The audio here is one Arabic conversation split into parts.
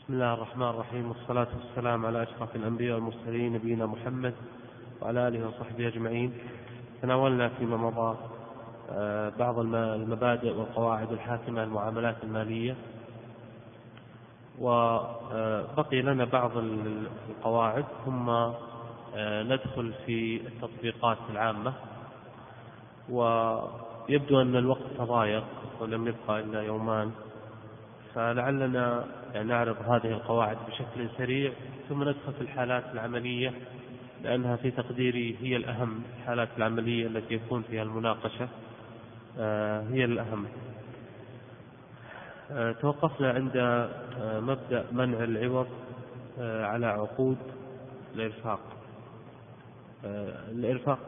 بسم الله الرحمن الرحيم، والصلاة والسلام على أشرف الأنبياء والمرسلين نبينا محمد وعلى آله وصحبه أجمعين. تناولنا فيما مضى بعض المبادئ والقواعد الحاكمة المعاملات المالية، وبقي لنا بعض القواعد ثم ندخل في التطبيقات العامة. ويبدو أن الوقت تضايق ولم يبقى إلا يومان، فلعلنا نعرض هذه القواعد بشكل سريع ثم ندخل في الحالات العملية، لأنها في تقديري هي الأهم. الحالات العملية التي يكون فيها المناقشة هي الأهم. توقفنا عند مبدأ منع العوض على عقود الإرفاق. الإرفاق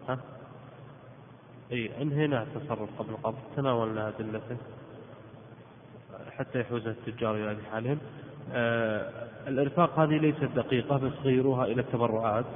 انهينا التصرف قبل قبل، تناولنا أدلته حتى يحوز التجار إلى حالهم. الإرفاق هذه ليست دقيقة، بس غيروها إلى التبرعات.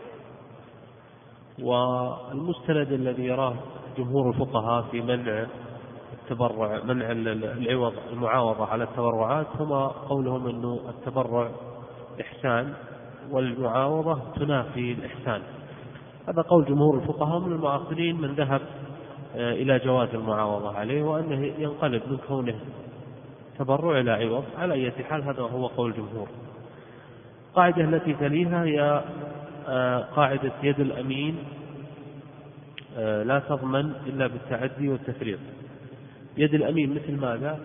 والمستند الذي يراه جمهور الفقهاء في منع التبرع، منع العوض، المعاوضة على التبرعات، هما قولهم أنه التبرع إحسان والمعاوضة تنافي الإحسان. هذا قول جمهور الفقهاء. من المعاصرين من ذهب إلى جواز المعاوضة عليه، وأنه ينقلب من كونه تبرع إلى عوض. على أي حال هذا هو قول الجمهور. القاعدة التي تليها هي قاعدة يد الأمين لا تضمن إلا بالتعدي والتفريط. يد الأمين مثل ماذا؟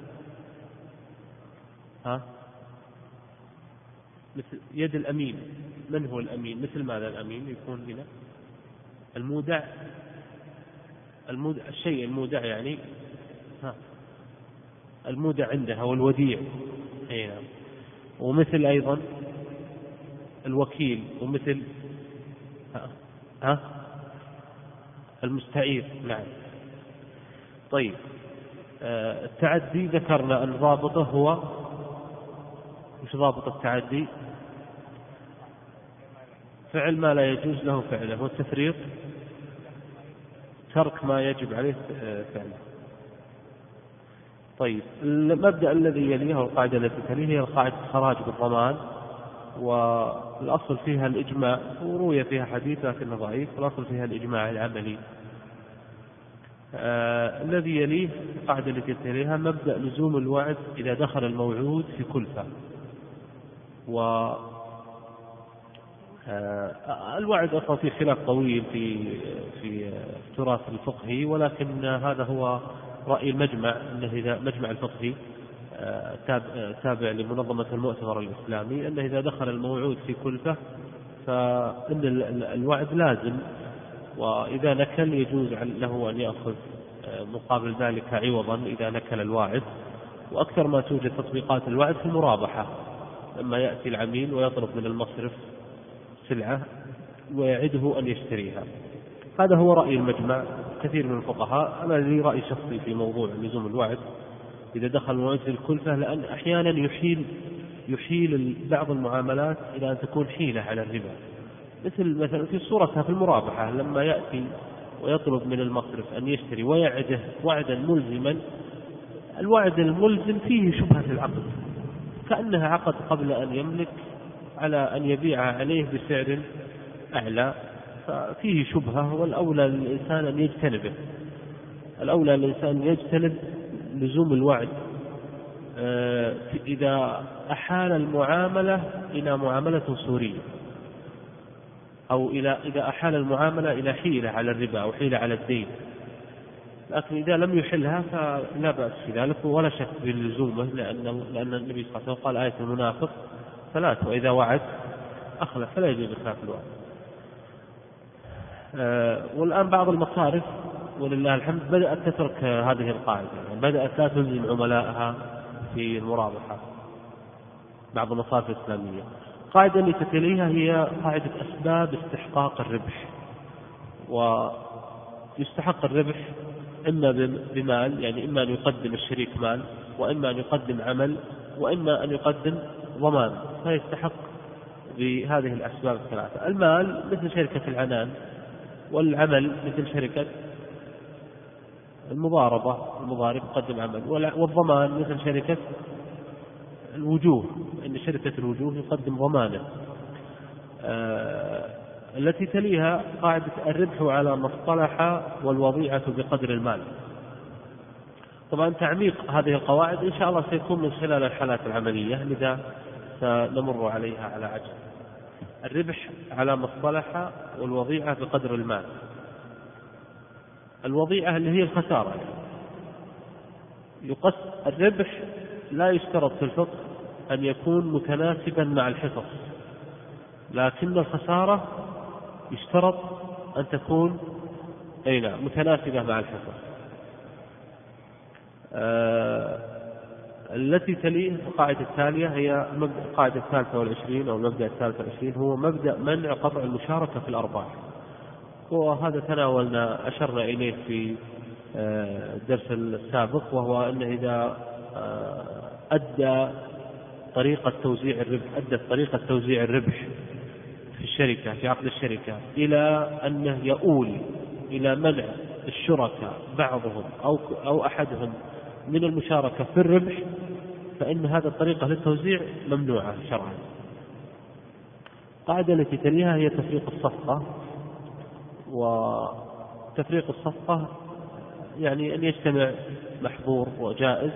مثل يد الأمين. من هو الأمين؟ مثل ماذا الأمين يكون هنا؟ المودع. الشيء المودع يعني المودع عندها والوديع. نعم. ومثل أيضا الوكيل، ومثل المستعير. نعم. طيب، التعدي ذكرنا أن ضابطه هو، مش ضابط التعدي؟ فعل ما لا يجوز له فعله، والتفريط ترك ما يجب عليه فعله. طيب، المبدأ الذي يليه والقاعدة التي تليه هي قاعدة الخراج بالضمان، والأصل فيها الإجماع، وروي فيها حديث لكنه ضعيف، والأصل فيها الإجماع العملي. الذي يليه القاعدة التي تليها مبدأ لزوم الوعد إذا دخل الموعود في كلفة. الوعد أصلا في خلاف طويل في التراث الفقهي، ولكن هذا هو رأي المجمع، أنه إذا مجمع الفقهي تابع لمنظمة المؤتمر الإسلامي، أنه إذا دخل الموعود في كلفة فإن الوعد لازم، وإذا نكل يجوز له أن يأخذ مقابل ذلك عوضا إذا نكل الواعد. وأكثر ما توجد تطبيقات الوعد في المرابحة، لما يأتي العميل ويطلب من المصرف سلعة ويعده أن يشتريها. هذا هو رأي المجمع. كثير من الفقهاء، أنا لي رأي شخصي في موضوع لزوم الوعد إذا دخل الموعد في الكلفة، لأن أحيانا يحيل بعض المعاملات إلى أن تكون حيلة على الربا، مثلا في صورتها في المرابحة، لما يأتي ويطلب من المصرف أن يشتري ويعده وعدا ملزما. الوعد الملزم فيه شبهة العقد، كأنها عقد قبل أن يملك على أن يبيع عليه بسعر أعلى، ففيه شبهة. والأولى للإنسان أن يجتنبه. الأولى للإنسان يجتنب لزوم الوعد إذا أحال المعاملة إلى معاملة صورية، أو إذا أحال المعاملة إلى حيلة على الربا أو حيلة على الدين. لكن إذا لم يحلها فلا بأس في ذلك، ولا شك بلزومه، لأن النبي صلى الله عليه وسلم قال آية المنافق ثلاث، وإذا وعد أخلف فلا يجوز إخلاف الوعد. والآن بعض المصارف ولله الحمد بدأت تترك هذه القاعدة، بدأت لا تلزم عملائها في المرابحة، بعض المصارف الإسلامية. القاعدة اللي تتليها هي قاعدة أسباب استحقاق الربح. ويستحق الربح إما بمال، يعني إما أن يقدم الشريك مال، وإما أن يقدم عمل، وإما أن يقدم ضمان، فيستحق بهذه الأسباب الثلاثة. المال مثل شركة العنان، والعمل مثل شركة المضارب يقدم عمل، والضمان مثل شركة الوجوه، إن شركة الوجوه يقدم ضمانة. التي تليها قاعدة الربح على ما اصطلح والوضيعة بقدر المال. طبعا تعميق هذه القواعد إن شاء الله سيكون من خلال الحالات العملية، لذا سنمر عليها على عجل. الربح على ما اصطلح والوضيعة بقدر المال. الوضيعة اللي هي الخسارة، يقص الربح لا يشترط في الفقه أن يكون متناسبا مع الحصص، لكن الخسارة يشترط أن تكون متناسبة مع الحصص. التي تليه القاعدة التالية هي القاعدة 23 أو المبدأ 23، هو مبدأ منع قطع المشاركة في الأرباح. وهذا أشرنا إليه في الدرس السابق، وهو أن إذا أدت طريقة توزيع الربح في الشركة في عقد الشركة إلى أنه يؤول إلى منع الشركاء بعضهم أو أحدهم من المشاركة في الربح، فإن هذه الطريقة للتوزيع ممنوعة شرعا. القاعدة التي تليها هي تفريق الصفقة. وتفريق الصفقة يعني أن يجتمع محظور وجائز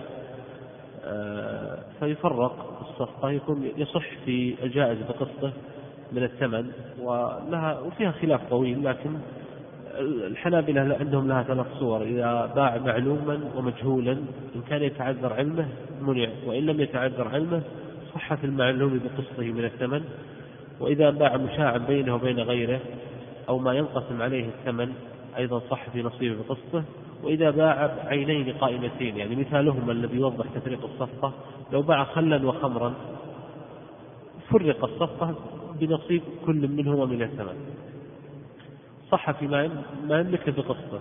فيفرق الصفقة، يكون يصح في الجائز بقسطه من الثمن، وفيها خلاف طويل، لكن الحنابلة عندهم لها 3 صور: إذا باع معلوما ومجهولا إن كان يتعذر علمه منع، وإن لم يتعذر علمه صح في المعلوم بقسطه من الثمن، وإذا باع مشاعا بينه وبين غيره أو ما ينقسم عليه الثمن أيضا صح في نصيبه بقسطه، وإذا باع عينين قائمتين، يعني مثالهم الذي يوضح تفريق الصفقة: لو باع خلا وخمرا فرق الصفقة بنصيب كل منهما من الثمن، صح في ما يملك بقسطه.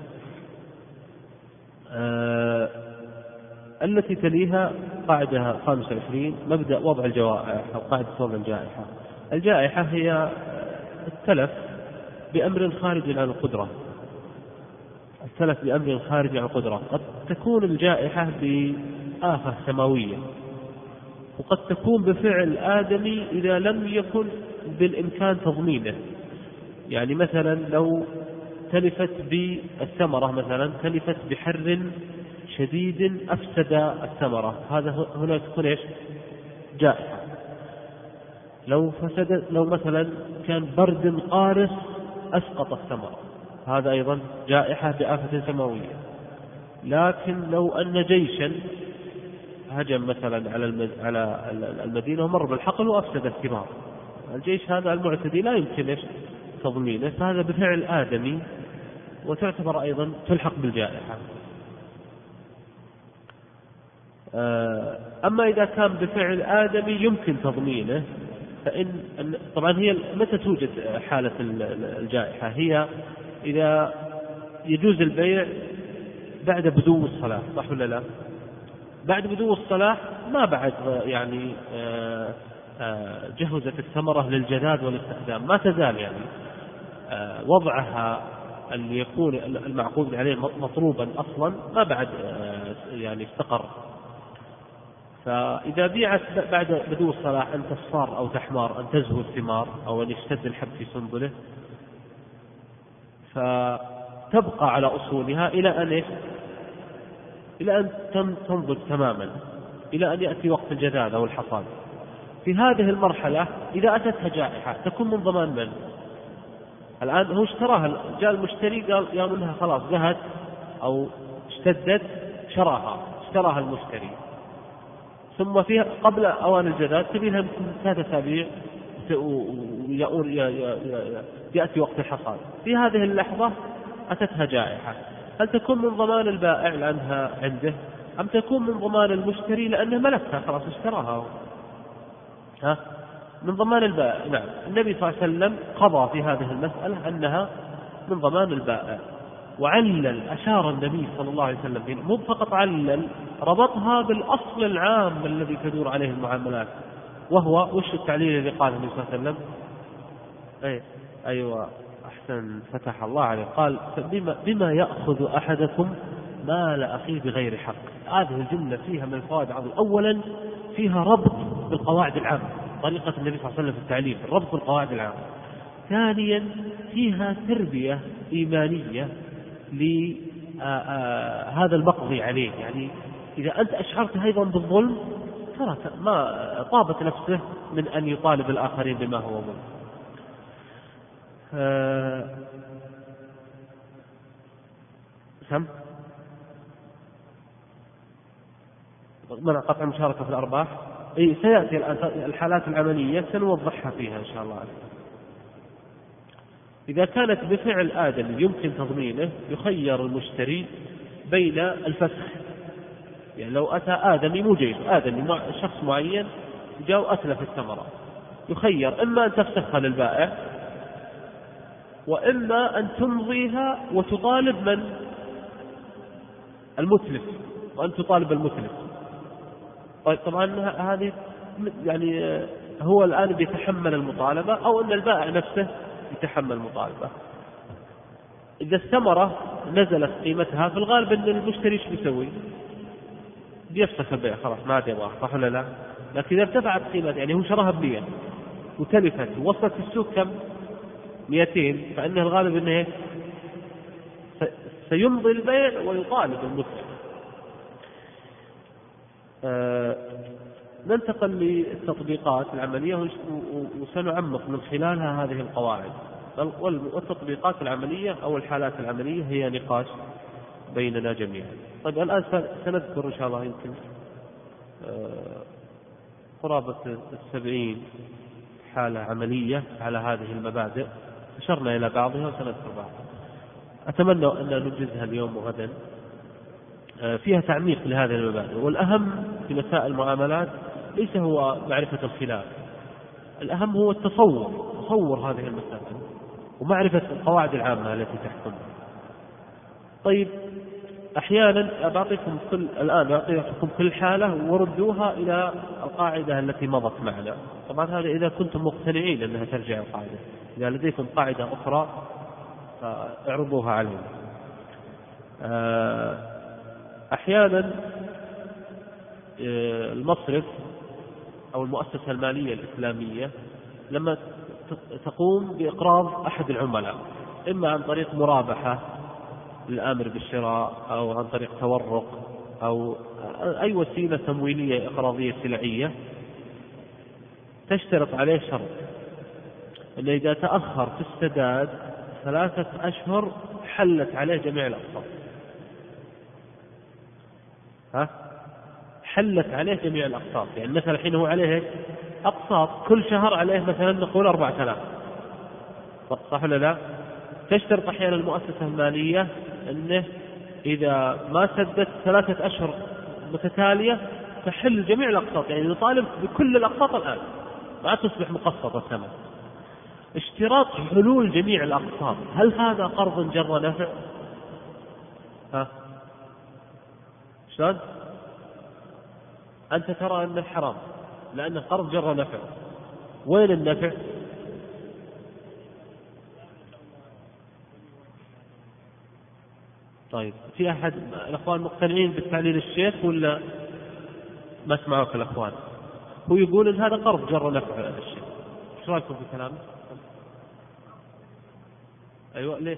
التي تليها قاعدة 25 مبدأ وضع الجوائح أو قاعدة وضع الجائحة. الجائحة هي التلف بأمر خارج عن القدرة. قد تكون الجائحة بآفة سماوية، وقد تكون بفعل آدمي إذا لم يكن بالإمكان تضمينه. يعني مثلا لو تلفت بالثمرة، مثلا تلفت بحر شديد أفسد الثمرة، هنا تكون جائحة. لو مثلا كان برد قارس أسقط الثمرة، هذا أيضا جائحة بآفة سماوية. لكن لو أن جيشا هجم مثلا على المدينة ومر بالحقل وأفسد الثمار، الجيش هذا المعتدي لا يمكن تضمينه، فهذا بفعل آدمي وتعتبر أيضا تلحق بالجائحة. أما إذا كان بفعل آدمي يمكن تضمينه، طبعا هي متى توجد حالة الجائحة؟ هي إذا يجوز البيع بعد بدو الصلاة، صح ولا لا؟ بعد بدو الصلاة ما بعد يعني جهزت الثمرة للجداد والاستخدام، ما تزال يعني وضعها اللي يكون المعقود عليه مطلوبا أصلا ما بعد يعني استقر. فإذا بيعت بعد بدو الصلاح أن تصفار أو تحمار، أن تزهو الثمار أو أن يشتد الحب في سنبله، فتبقى على أصولها إلى أن تنضج تماما، إلى أن يأتي وقت الجذاذ أو الحصاد. في هذه المرحلة إذا أتتها جائحة تكون من ضمان من؟ الآن هو اشتراها، جاء المشتري قال يا منها خلاص زهت أو اشتدت، اشتراها المشتري، ثم فيها قبل أوان الجذاذ تبينها يمكن 3 أسابيع يأتي وقت الحصاد. في هذه اللحظة أتتها جائحة، هل تكون من ضمان البائع لأنها عنده، أم تكون من ضمان المشتري لأنه ملكها خلاص اشتراها؟ من ضمان البائع. نعم، النبي صلى الله عليه وسلم قضى في هذه المسألة أنها من ضمان البائع، وعلل أشار النبي صلى الله عليه وسلم مو فقط علل، ربطها بالأصل العام الذي تدور عليه المعاملات، وهو وش التعليل اللي قال النبي صلى الله عليه وسلم؟ أيوة أحسن، فتح الله عليه. قال بما يأخذ أحدكم مال أخيه بغير حق. هذه الجملة فيها من الفوائد العظيمة. أولا فيها ربط بالقواعد العامة، طريقة النبي صلى الله عليه وسلم في التعليم، الربط بالقواعد العامة. ثانيا فيها تربية إيمانية لهذا المقضي عليه، يعني إذا أنت أشعرت أيضا بالظلم ترى ما طابت نفسه من أن يطالب الآخرين بما هو ظلم. سم منع قطع المشاركة في الأرباح. سيأتي الآن الحالات العملية سنوضحها فيها إن شاء الله. إذا كانت بفعل آدمي يمكن تضمينه يخير المشتري بين الفسخ، يعني لو أتى آدمي مو جيد، آدمي شخص معين جاء وأتلف الثمرة، يخير إما أن تفسخها للبائع وإما أن تمضيها وتطالب من المتلف، وأن تطالب المتلف. طيب طبعا هذه يعني هو الآن بيتحمل المطالبة أو أن البائع نفسه يتحمل المطالبة. إذا الثمرة نزلت قيمتها في الغالب أن المشتري ايش بيسوي؟ بيفسخ البيع خلاص ما عاد يبغاه، صح ولا لا؟ لكن إذا ارتفعت قيمتها، يعني هو شراها ب100 وتلفت ووصلت في السوق كم؟ 200، فإنه الغالب أنه سيمضي البيع ويطالب المتلف. ننتقل للتطبيقات العملية وسنعمق من خلالها هذه القواعد. والتطبيقات العملية أو الحالات العملية هي نقاش بيننا جميعا. طيب الآن سنذكر إن شاء الله يمكن قرابة 70 حالة عملية على هذه المبادئ، أشرنا إلى بعضها وسنذكر بعضها. أتمنى أن ننجزها اليوم وغدا. فيها تعميق لهذه المبادئ، والأهم في مسائل المعاملات ليس هو معرفة الخلاف، الأهم هو تصور هذه المسائل ومعرفة القواعد العامة التي تحكمها. طيب أحيانا الآن أعطيكم كل حالة وردوها إلى القاعدة التي مضت معنا. طبعا هذا إذا كنتم مقتنعين أنها ترجع القاعدة، إذا لديكم قاعدة أخرى فاعرضوها علينا. أحيانا المصرف أو المؤسسة المالية الإسلامية لما تقوم بإقراض أحد العملاء، إما عن طريق مرابحة للآمر بالشراء أو عن طريق تورق أو أي وسيلة تمويلية إقراضية سلعية، تشترط عليه شرط أن إذا تأخر في السداد 3 أشهر حلت عليه جميع الأقساط. حلت عليه جميع الأقساط. يعني مثلا الحين هو عليه أقساط كل شهر عليه مثلا نقول 4000، صح ولا لا؟ تشترط أحيانا المؤسسة المالية أنه إذا ما سدت 3 أشهر متتالية تحل جميع الأقساط، يعني يطالب بكل الأقساط الآن ما تصبح مقسطة الثمن. اشتراط حلول جميع الأقساط، هل هذا قرض جر نفع؟ شلون؟ أنت ترى أنه حرام لأنه قرض جر نفع، وين النفع؟ طيب في أحد الأخوان مقتنعين بالتعليل الشيخ ولا ما اسمعوك الأخوان؟ هو يقول إن هذا قرض جر نفع الشيخ، ايش رأيكم في كلامه؟ أيوة ليه؟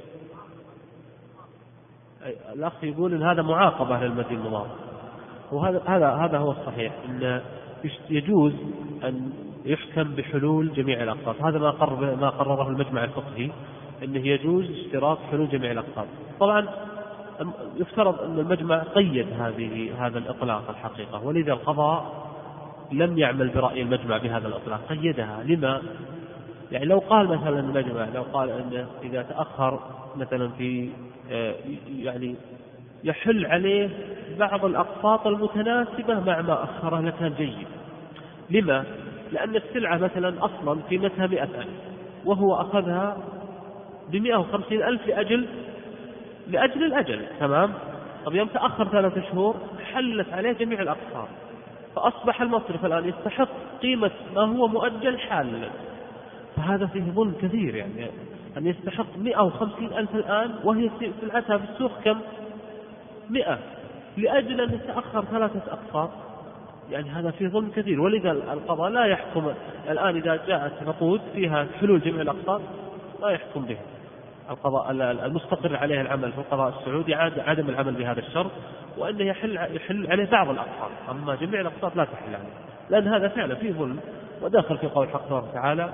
الأخ يقول إن هذا معاقبة للمدين المضاف، وهذا هو الصحيح، إن يجوز أن يحكم بحلول جميع الأقساط. هذا ما قرره المجمع الفقهي، أنه يجوز اشتراط حلول جميع الأقساط. طبعا يفترض أن المجمع قيد هذا الإطلاق الحقيقة، ولذا القضاء لم يعمل برأي المجمع بهذا الإطلاق، قيدها. لما؟ يعني لو قال مثلا المجمع لو قال أنه إذا تأخر مثلا في يعني يحل عليه بعض الأقساط المتناسبة مع ما أخره لكان جيد. لما؟ لأن السلعة مثلا أصلا قيمتها 100,000 وهو أخذها ب150,000 لأجل الأجل، تمام؟ طب يوم تأخر 3 شهور حلت عليه جميع الأقساط، فأصبح المصرف الآن يستحق قيمة ما هو مؤجل حالا. فهذا فيه ظلم كثير، يعني أن يستحق 150,000 الآن وهي سلعتها في السوق كم؟ 100 لأجل أن يتأخر 3 أقساط، يعني هذا فيه ظلم كثير. ولذا القضاء لا يحكم الآن إذا جاءت نقود فيها حلول جميع الأقساط لا يحكم بها. القضاء المستقر عليه العمل في القضاء السعودي عدم العمل بهذا الشرط، وأنه يحل عليه بعض الأقساط، أما جميع الأقساط لا تحل عليه، لأن هذا فعلا فيه ظلم وداخل في قول الحق تبارك وتعالى.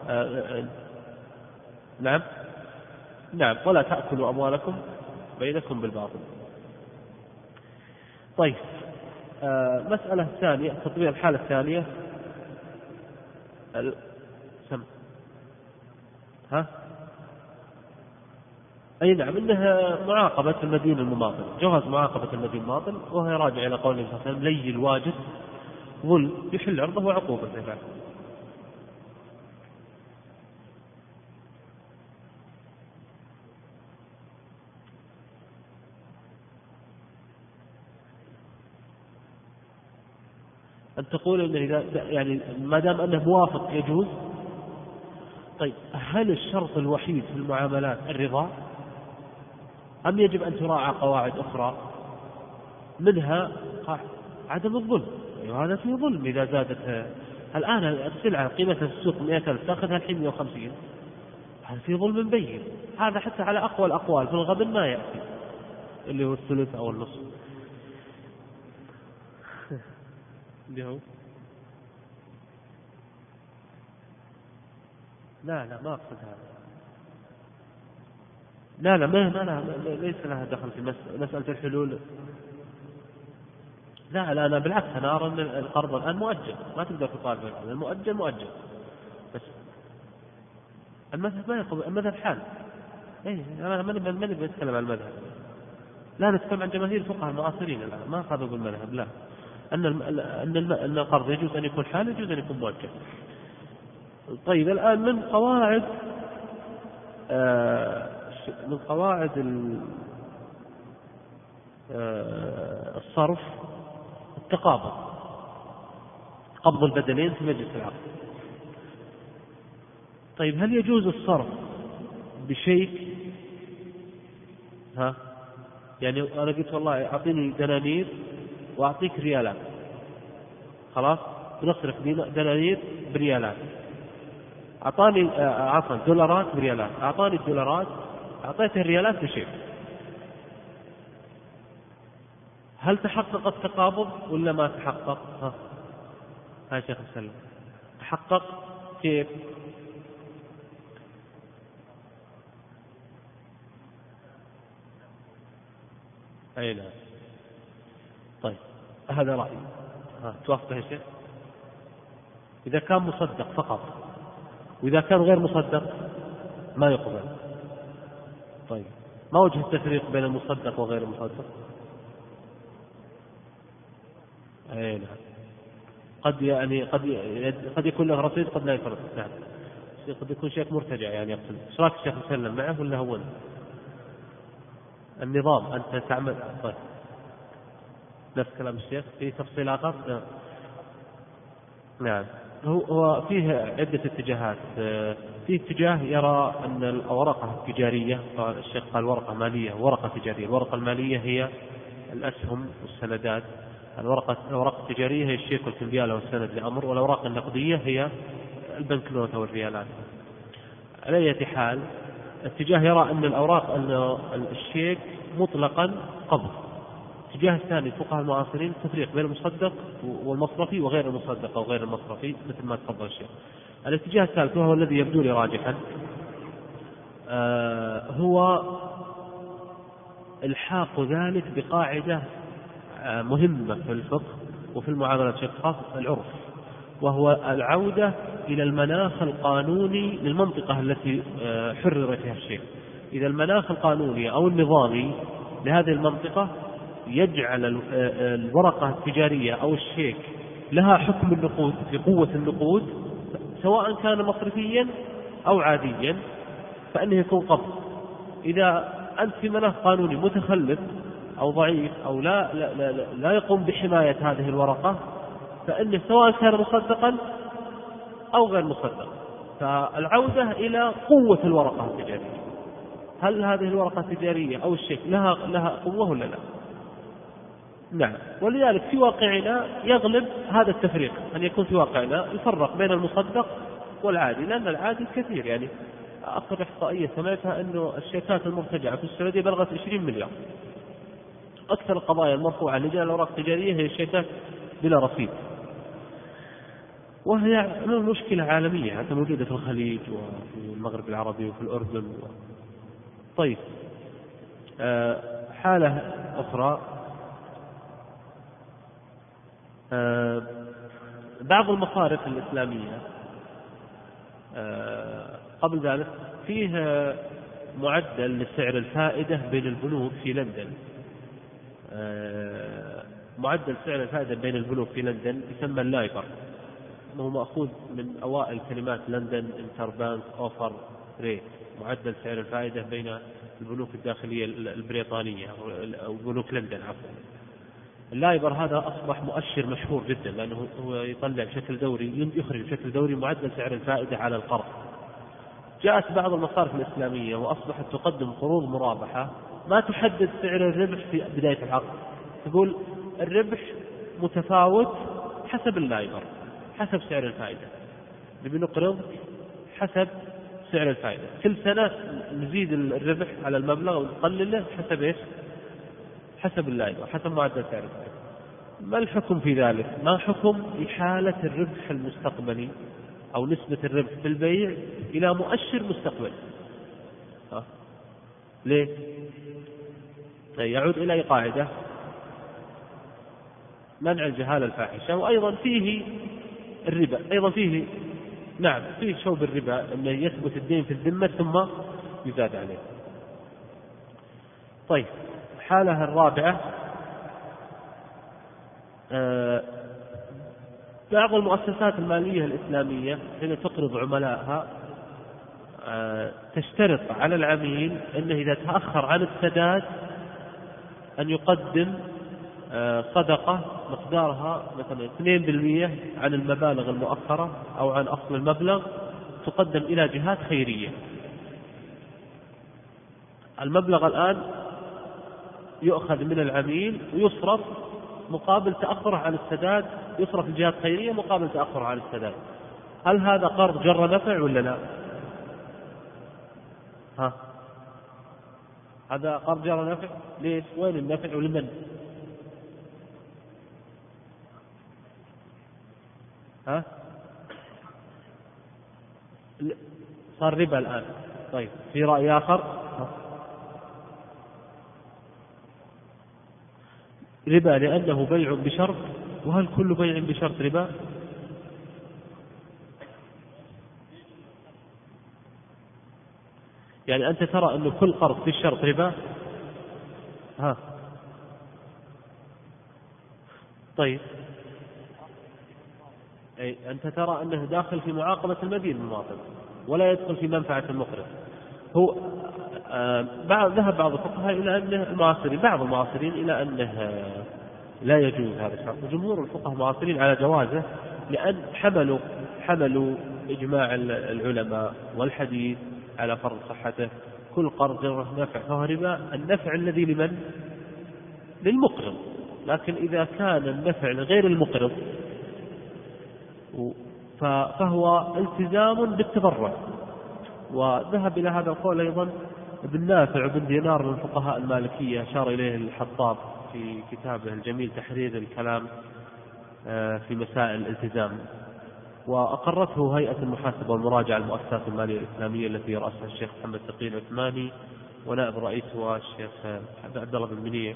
نعم ولا تأكلوا أموالكم بينكم بالباطل. طيب مسألة ثانية، تطبيق الحالة الثانية. أي نعم، إنها معاقبة المدين المماطل، جواز معاقبة المدين المماطل، وهي راجع إلى قول النبي صلى الله عليه وسلم: لي الواجب ظلم يحل عرضه وعقوبته. أن تقول إنه إذا يعني ما دام أنه موافق يجوز. طيب هل الشرط الوحيد في المعاملات الرضا، أم يجب أن تراعى قواعد أخرى؟ منها عدم الظلم، وهذا فيه ظلم إذا زادت. الآن السلعة قيمتها في السوق 100,000 تأخذها الحين 150، هذا فيه ظلم مبين. هذا حتى على أقوى الأقوال في الغبن ما يأتي، اللي هو الثلث أو النصف. لا ما أقصد هذا. لا ما ليس لها دخل في مسألة الحلول. لا أنا بالعكس، أنا أرى أن القرض الآن مؤجل، ما تقدر تطالب المؤجل مؤجل، بس المذهب ما يقول المذهب حال. أنا ما نبي نتكلم عن المذهب، لا نتكلم عن جماهير الفقهاء المعاصرين الآن، ما أخذوا بالمذهب. لا، أن القرض يجوز أن يكون حال، يجوز أن يكون مؤجل. طيب الآن من قواعد الصرف التقابض، قبض البدلين في مجلس العقد. طيب هل يجوز الصرف بشيك؟ يعني أنا قلت والله أعطيني دنانير وأعطيك ريالات، خلاص بنصرف دنانير بريالات. أعطاني دولارات بريالات، أعطاني الدولارات، أعطيته الريالات بشيك. هل تحقق التقابض ولا ما تحقق؟ هاي شيخ مسلم تحقق كيف؟ أي نعم. طيب هذا رأيي، توافقه يا شيخ؟ إذا كان مصدق فقط، وإذا كان غير مصدق ما يقبل. طيب ما وجه التفريق بين المصدق وغير المصدق؟ أي نعم. قد يكون له رصيد، قد لا يكون. نعم، قد يكون شيء مرتجع، يعني يقصد. ايش رايك الشيخ مسلم معه ولا هو النظام أنت تعمل؟ طيب نفس كلام الشيخ في تفصيل آخر. نعم، هو فيه عدة اتجاهات. في اتجاه يرى أن الورقة التجارية، الشيخ قال ورقة مالية ورقة تجارية. الورقة المالية هي الأسهم والسندات، الورقة التجارية هي الشيك والكمبيالة والسند لأمر، والأوراق النقدية هي البنكنوت والريالات. على أي حال اتجاه يرى أن الأوراق الشيك مطلقا قبض. الاتجاه الثاني الفقهاء المعاصرين التفريق بين المصدق والمصرفي وغير المصدق أو غير المصرفي مثل ما تفضل الشيخ. الاتجاه الثالث وهو الذي يبدو لي راجحا، هو الحاق ذلك بقاعدة مهمة في الفقه وفي المعاملات بشكل خاص، العرف، وهو العودة إلى المناخ القانوني للمنطقة التي حرر فيها الشيء. إذا المناخ القانوني أو النظامي لهذه المنطقة يجعل الورقة التجارية أو الشيك لها حكم النقود في قوة النقود، سواء كان مصرفيا أو عاديا، فإنه يكون قبض. إذا أنت في مناخ قانوني متخلف أو ضعيف أو لا يقوم بحماية هذه الورقة، فإنه سواء كان مصدقا أو غير مصدق. فالعودة إلى قوة الورقة التجارية، هل هذه الورقة التجارية أو الشيك لها قوة ولا لا؟ نعم، ولذلك في واقعنا يغلب هذا التفريق، أن يكون في واقعنا يفرق بين المصدق والعادي، لأن العادي كثير. يعني آخر إحصائية سمعتها أنه الشيكات المرتجعة في السعودية بلغت 20 مليار. أكثر القضايا المرفوعة لجان الأوراق التجارية هي الشيكات بلا رصيد، وهي مشكلة عالمية حتى موجودة في الخليج وفي المغرب العربي وفي الأردن. طيب، حالة أخرى، بعض المصارف الإسلامية قبل ذلك فيه معدل لسعر الفائدة بين البنوك في لندن. معدل سعر الفائدة بين البنوك في لندن يسمى اللايبر، أنه مأخوذ من أوائل كلمات لندن انتربانك أوفر ريت، معدل سعر الفائدة بين البنوك الداخلية البريطانية أو بنوك لندن عفوا. اللايبر هذا أصبح مؤشر مشهور جدا، لأنه هو يطلع بشكل دوري، يخرج بشكل دوري معدل سعر الفائدة على القرض. جاءت بعض المصارف الإسلامية وأصبحت تقدم قروض مرابحة ما تحدد سعر الربح في بداية العقد، تقول الربح متفاوت حسب اللايبر، حسب سعر الفائدة، نبي نقرض حسب سعر الفائدة، كل سنة نزيد الربح على المبلغ ونقلله حسب إيش؟ حسب اللايبر، حسب معدل سعر الفائدة. ما الحكم في ذلك؟ ما حكم إحالة الربح المستقبلي أو نسبة الربح في البيع إلى مؤشر مستقبلي؟ ليه؟ يعود إلى قاعدة منع الجهالة الفاحشة، وأيضا فيه الربا، أيضا فيه نعم فيه شوب الربا، أنه يثبت الدين في الذمة ثم يزاد عليه. طيب، الحالة الرابعة، بعض المؤسسات المالية الإسلامية حين تقرض عملائها تشترط على العميل أنه إذا تأخر عن السداد أن يقدم صدقة مقدارها مثلا 2% عن المبالغ المؤخرة أو عن أصل المبلغ، تقدم إلى جهات خيرية. المبلغ الآن يؤخذ من العميل ويصرف مقابل تأخره عن السداد، يصرف الجهات الخيرية مقابل تأخره عن السداد. هل هذا قرض جر نفع ولا لا؟ هذا قرض جر نفع؟ ليش؟ وين النفع ولمن؟ صار ربا الآن. طيب، في رأي آخر؟ ربا لأنه بيع بشرط، وهل كل بيع بشرط ربا؟ يعني أنت ترى أن كل قرض في الشرط ربا؟ طيب، أي أنت ترى أنه داخل في معاقبة المدين المواطن ولا يدخل في منفعة المقرض. هو ذهب بعض الفقهاء إلى أنه المعاصرين، بعض المعاصرين إلى أنه لا يجوز هذا الشرط، وجمهور الفقهاء المعاصرين على جوازه، لأن حملوا إجماع العلماء والحديث على فرض صحته. كل قرض جره نفع فهو ربا، النفع الذي لمن؟ للمقرض. لكن إذا كان النفع لغير المقرض فهو التزام بالتبرع. وذهب إلى هذا القول أيضا ابن نافع وابن دينار من فقهاء المالكية، أشار إليه الحطاب في كتابه الجميل تحرير الكلام في مسائل الالتزام، وأقرته هيئة المحاسبة والمراجعة المؤسسات المالية الإسلامية التي يرأسها الشيخ محمد تقي العثماني، ونائب رئيسها الشيخ عبد الله بن منيع.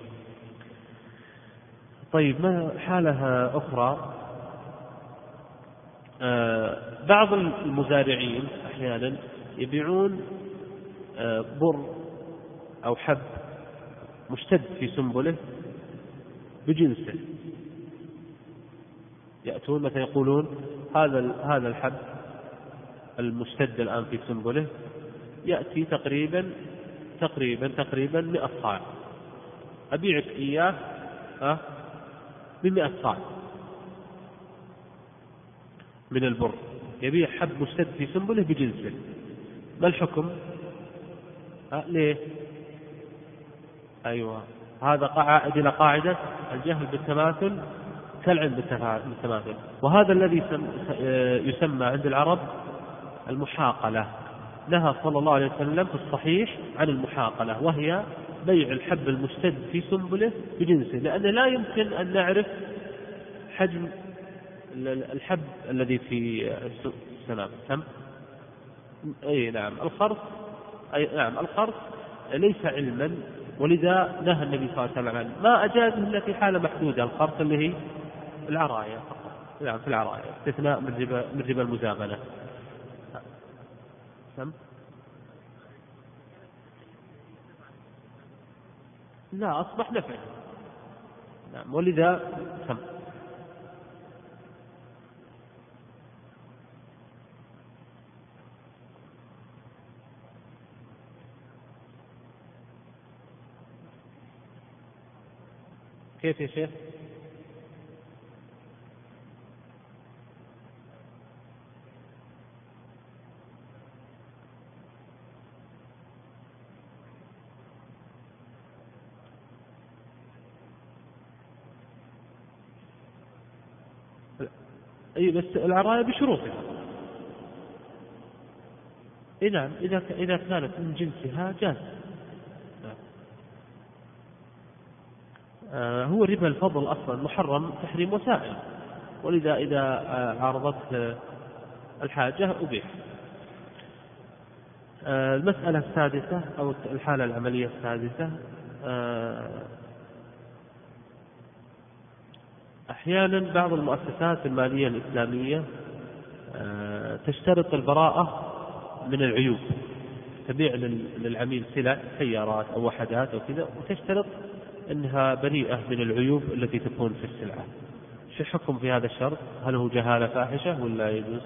طيب، حالة أخرى، بعض المزارعين أحيانا يبيعون بر أو حب مشتد في سنبله بجنسه، يأتون مثلا يقولون هذا الحب المشتد الآن في سنبله يأتي تقريبا 100 صاع، أبيعك إياه ب100 صاع من البر. يبيع حب مشتد في سنبله بجنسه، ما الحكم؟ ليه؟ أيوة، هذا قاعد إلى قاعدة الجهل بالتماثل كالعلم بالتماثل. وهذا الذي يسمى عند العرب المحاقلة. نهى صلى الله عليه وسلم في الصحيح عن المحاقلة، وهي بيع الحب المشتد في سنبله بجنسه، لأن لا يمكن أن نعرف حجم الحب الذي في السنابل كم. أي نعم الخرص، أي نعم الخرص ليس علما، ولذا نهى النبي صلى الله عليه وسلم عنه. ما أجازه إلا في حالة محدودة، الخرص اللي هي العراية فقط. نعم في العراية، استثناء من ربا المزابنة. كم؟ لا أصبح نفع. نعم ولذا كم؟ كيف يا شيخ؟ أي بس العراية بشروطها. إيه نعم إذا كانت من جنسها جاز. هو ربا الفضل أصلا محرم تحريم وسائل، ولذا إذا عارضت الحاجة أبيح. المسألة السادسة أو الحالة العملية السادسة، أحيانا بعض المؤسسات المالية الإسلامية تشترط البراءة من العيوب، تبيع للعميل سلع سيارات أو وحدات أو كذا، وتشترط أنها بريئة من العيوب التي تكون في السلعة. شو الحكم في هذا الشرط؟ هل هو جهالة فاحشة ولا يجوز؟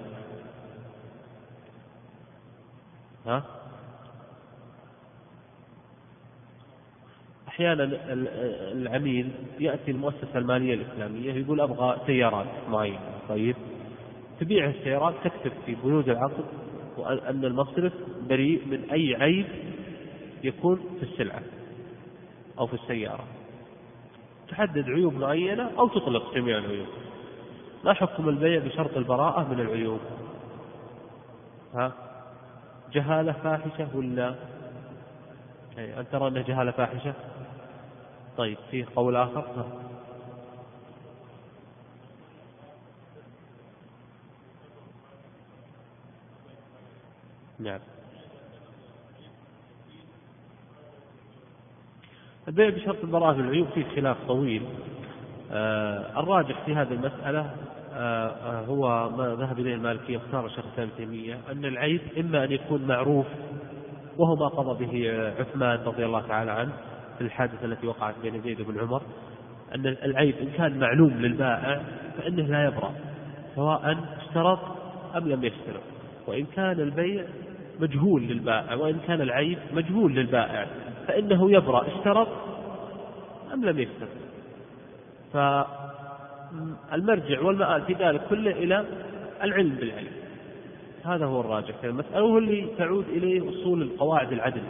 أحيانا العميل يأتي المؤسسة المالية الإسلامية يقول أبغى سيارات معينة، طيب تبيع السيارات، تكتب في بنود العقد أن المصرف بريء من أي عيب يكون في السلعة أو في السيارة، تحدد عيوب معينة أو تطلق جميع العيوب. ما حكم البيع بشرط البراءة من العيوب؟ جهالة فاحشة ولا أنت ترى أنها جهالة فاحشة؟ طيب فيه قول آخر؟ نعم البيع بشرط البراءة من العيوب فيه خلاف طويل. الراجح في هذه المسألة هو ما ذهب إليه المالكية اختار الشيخ الإسلام ابن تيمية، أن العيب إما أن يكون معروف، وهو ما قضى به عثمان رضي الله تعالى عنه في الحادثة التي وقعت بين زيد بن عمر، أن العيب إن كان معلوم للبائع فإنه لا يبرأ سواء اشترط أم لم يشترط. وإن كان البيع مجهول للبائع، وإن كان العيب مجهول للبائع، فإنه يبرأ اشترط أم لم يشترط. فالمرجع والمآل في ذلك كله إلى العلم بالعلم. هذا هو الراجح في المسألة، وهو اللي تعود إليه أصول القواعد العدل.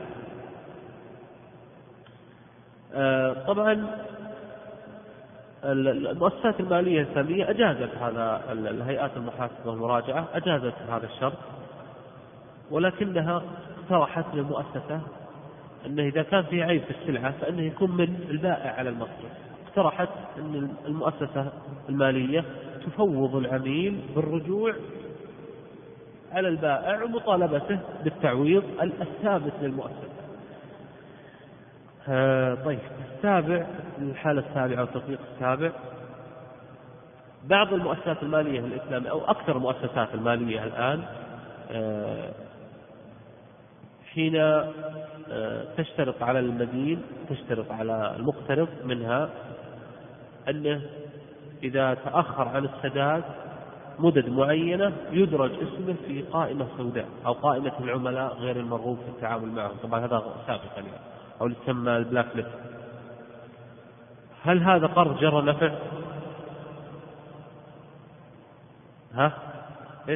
طبعا المؤسسات المالية الإسلامية أجازت هذا، الهيئات المحاسبة والمراجعة أجازت هذا الشرط، ولكنها اقترحت للمؤسسة أنه إذا كان في عيب في السلعة فإنه يكون من البائع على المصرف. اقترحت أن المؤسسة المالية تفوض العميل بالرجوع على البائع ومطالبته بالتعويض الثابت للمؤسسة. طيب السابع، الحالة السابعة أو التطبيق السابع، بعض المؤسسات المالية الإسلامية أو أكثر المؤسسات المالية الآن حين تشترط على المدين، تشترط على المقترض منها أنه إذا تأخر عن السداد مدد معينة يدرج اسمه في قائمة سوداء أو قائمة العملاء غير المرغوب في التعامل معهم. طبعا هذا سابقا يعني، أو يسمى البلاك ليست. هل هذا قرض جرى نفع؟ إيش؟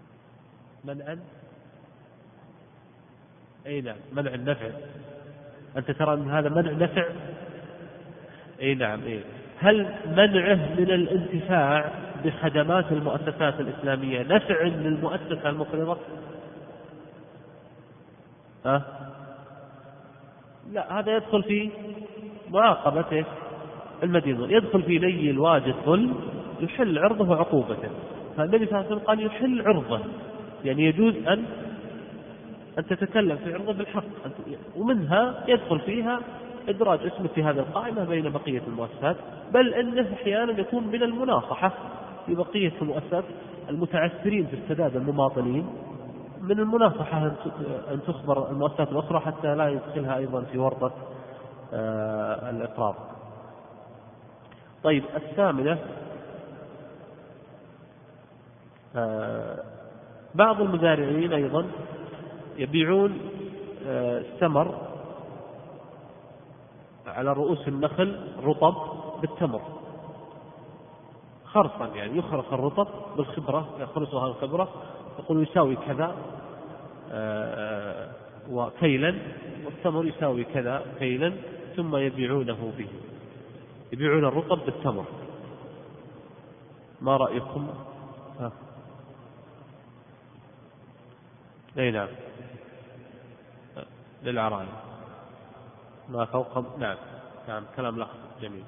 منعا؟ أي نعم منع النفع. أنت ترى أن هذا منع نفع؟ أي نعم. هل منعه من الانتفاع بخدمات المؤسسات الإسلامية نفع للمؤسسة المقرضة؟ لا، هذا يدخل في معاقبته المدين، يدخل في ني الواجد ظلم يحل عرضه وعقوبته. فالنبي صلى الله عليه وسلم قال يحل عرضه، يعني يجوز أن تتكلم في عرضه بالحق، ومنها يدخل فيها إدراج اسمه في هذه القائمة بين بقية المؤسسات، بل أنه أحيانا يكون من المناصحة في بقية المؤسسات المتعثرين في السداد المماطلين، من المناصحة أن تخبر المؤسسات الأخرى حتى لا يدخلها أيضا في ورطة الإقراض. طيب، الثامنة، بعض المزارعين أيضا يبيعون الثمر على رؤوس النخل رطب بالتمر خرصا، يعني يخرص الرطب بالخبرة، يخرصها الخبرة، يقول يساوي كذا وكيلا، والتمر يساوي كذا كيلا، ثم يبيعونه به، يبيعون الرطب بالتمر. ما رأيكم؟ أي نعم، للعراية ما فوق. نعم كلام لخص جميل.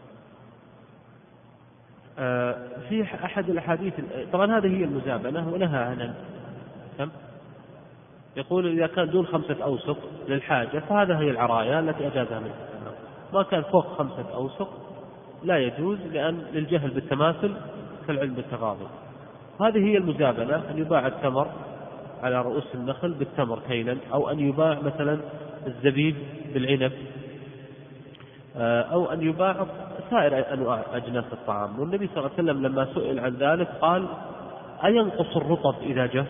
في أحد الأحاديث، طبعا هذه هي المزابنة ونهى عنها، يقول إذا كان دون 5 أوسق للحاجة فهذا هي العراية التي أجازها من السلام. ما كان فوق 5 أوسق لا يجوز، لأن للجهل بالتماثل كالعلم بالتغاضي. هذه هي المزابنة، أن يباع التمر على رؤوس النخل بالتمر كيلا، أو أن يباع مثلا الزبيب بالعنب، أو أن يباع سائر أنواع أجناس الطعام. والنبي صلى الله عليه وسلم لما سئل عن ذلك قال أينقص الرطب إذا جف؟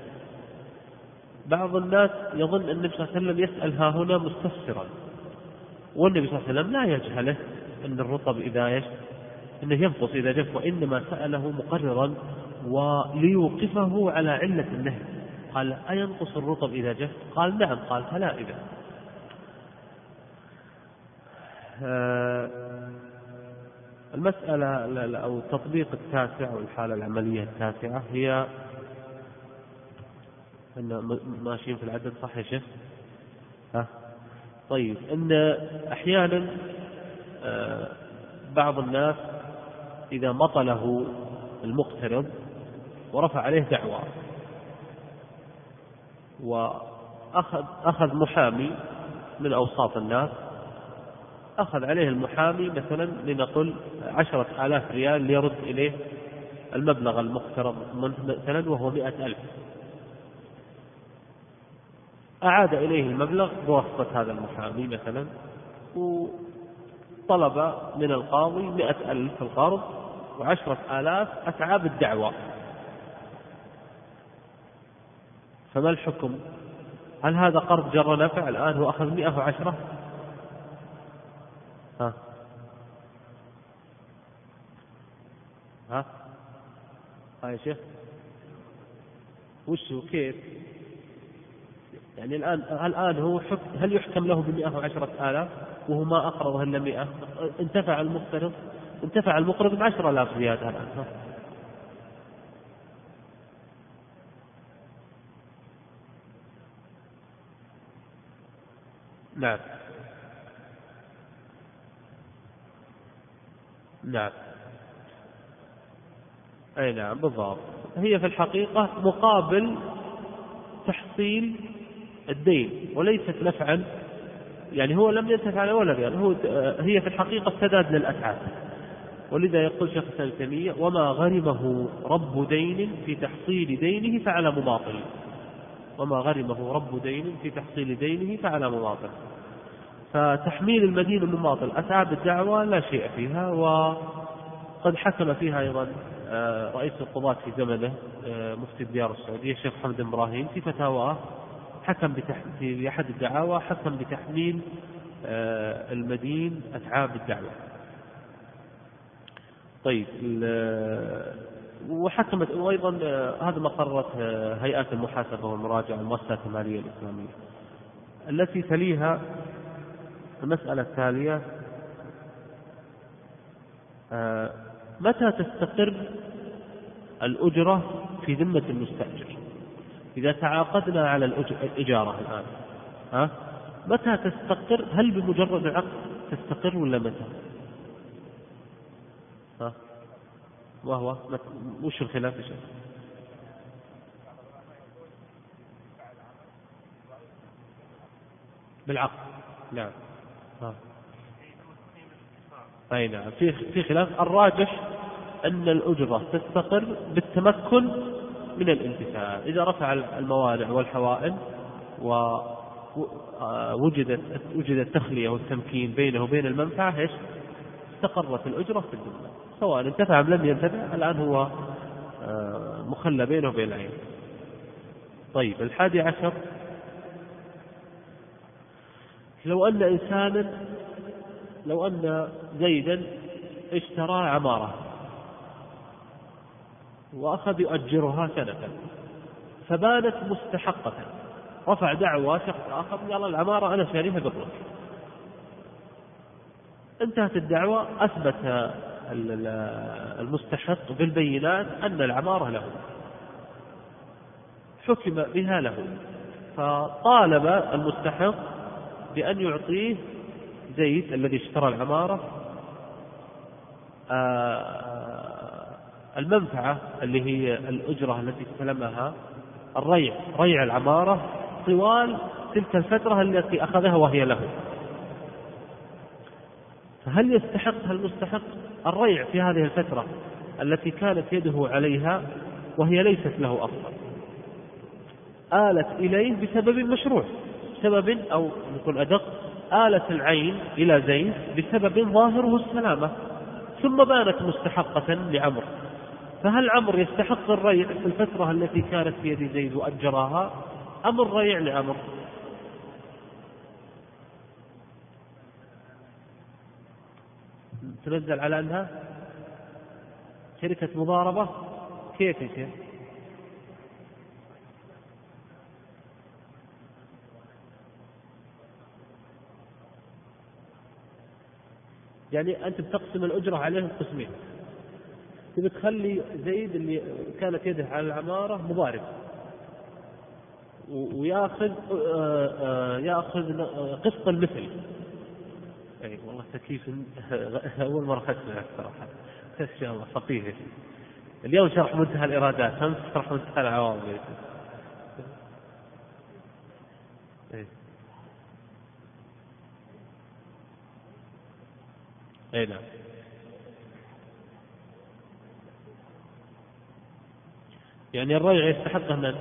بعض الناس يظن أن النبي صلى الله عليه وسلم يسأل ها هنا مستفسرا، والنبي صلى الله عليه وسلم لا يجهله أن الرطب أنه ينقص إذا جف، وإنما سأله مقررا وليوقفه على علة النهي. قال أينقص الرطب إذا جف؟ قال نعم. قال فلا إذا. المسألة أو التطبيق التاسع أو الحالة العملية التاسعة هي أن ماشيين في العدد، صح يا شيخ؟ طيب، أن أحيانا بعض الناس إذا مطله المقترض ورفع عليه دعوى وأخذ محامي من أوساط الناس، أخذ عليه المحامي مثلا لنقل 10,000 ريال ليرد إليه المبلغ المقترض مثلا وهو 100,000، أعاد إليه المبلغ بواسطة هذا المحامي مثلا، وطلب من القاضي 100,000 في القرض و10,000 أتعاب الدعوى. فما الحكم؟ هل هذا قرض جر نفع؟ الآن هو أخذ 110. يا شيخ وش كيف يعني الآن هو هل يحكم له ب110,000 وهو ما أقرضه إلا 100؟ انتفع المقرض ب10,000 زيادة الآن. نعم. أي نعم بالضبط. هي في الحقيقة مقابل تحصيل الدين وليست نفعا، يعني هو لم ينتفع ولا ريال، هي في الحقيقة سداد للأتعاب. ولذا يقول شيخ الإسلام ابن تيمية وما غرمه رب دين في تحصيل دينه فعلى مماطل. وما غرمه رب دين في تحصيل دينه فعلى مماطل. فتحميل المدين المماطل أتعاب الدعوة لا شيء فيها، وقد حكم فيها أيضا رئيس القضاة في زمنه مفتي الديار السعودية الشيخ حمد إبراهيم في فتاواه، حكم في أحد الدعاوى حكم بتحميل المدين أتعاب الدعوة. طيب، وحكمت وأيضا هذا ما قررت هيئات المحاسبة والمراجعة المؤسسات المالية الإسلامية. التي تليها المسألة التالية: متى تستقر الأجرة في ذمة المستأجر؟ إذا تعاقدنا على الإجارة الآن، متى تستقر؟ هل بمجرد العقد تستقر ولا متى؟ وهو وش الخلاف يا شيخ؟ بالعقد، نعم. أي نعم، في خلاف. الراجح أن الأجرة تستقر بالتمكن من الانتفاع. إذا رفع الموانع والحوائل ووجدت تخلية والتمكين بينه وبين المنفعة، إيش؟ استقرت الأجرة في الذمة، سواء انتفع أم لم ينتفع. الآن هو مخلى بينه وبين العين. طيب، 11: لو أن زيدا اشترى عمارة وأخذ يؤجرها سنة، فبانت مستحقة، رفع دعوى شخص آخر قال العمارة أنا شاريها قبلك، انتهت الدعوة، أثبت المستحق بالبينات أن العمارة له، حكم بها له، فطالب المستحق بأن يعطيه زيد الذي اشترى العمارة المنفعة اللي هي الأجرة التي استلمها، ريع العمارة طوال تلك الفترة التي أخذها وهي له. فهل يستحقها المستحق الريع في هذه الفترة التي كانت يده عليها وهي ليست له أصلا، آلت إليه بسبب مشروع، سبب، أو نكون أدق، آلت العين إلى زيد بسبب ظاهره السلامة، ثم بانت مستحقة لعمر، فهل عمر يستحق الريع في الفترة التي كانت في يد زيد وأجراها، أم الريع لعمر؟ تنزل على أنها شركة مضاربة. كيف يا شيخ؟ يعني أنت بتقسم الأجرة عليهم قسمين، تبي تخلي زيد اللي كانت يده على العمارة مضارب ويأخذ قسط المثل. أي والله تكييف أول مرة أسمع الصراحة. إن شاء الله فقيه. اليوم شرح منتهى الإرادات، أمس شرح منتهى العوامل. أي نعم. يعني الريع يستحقه من؟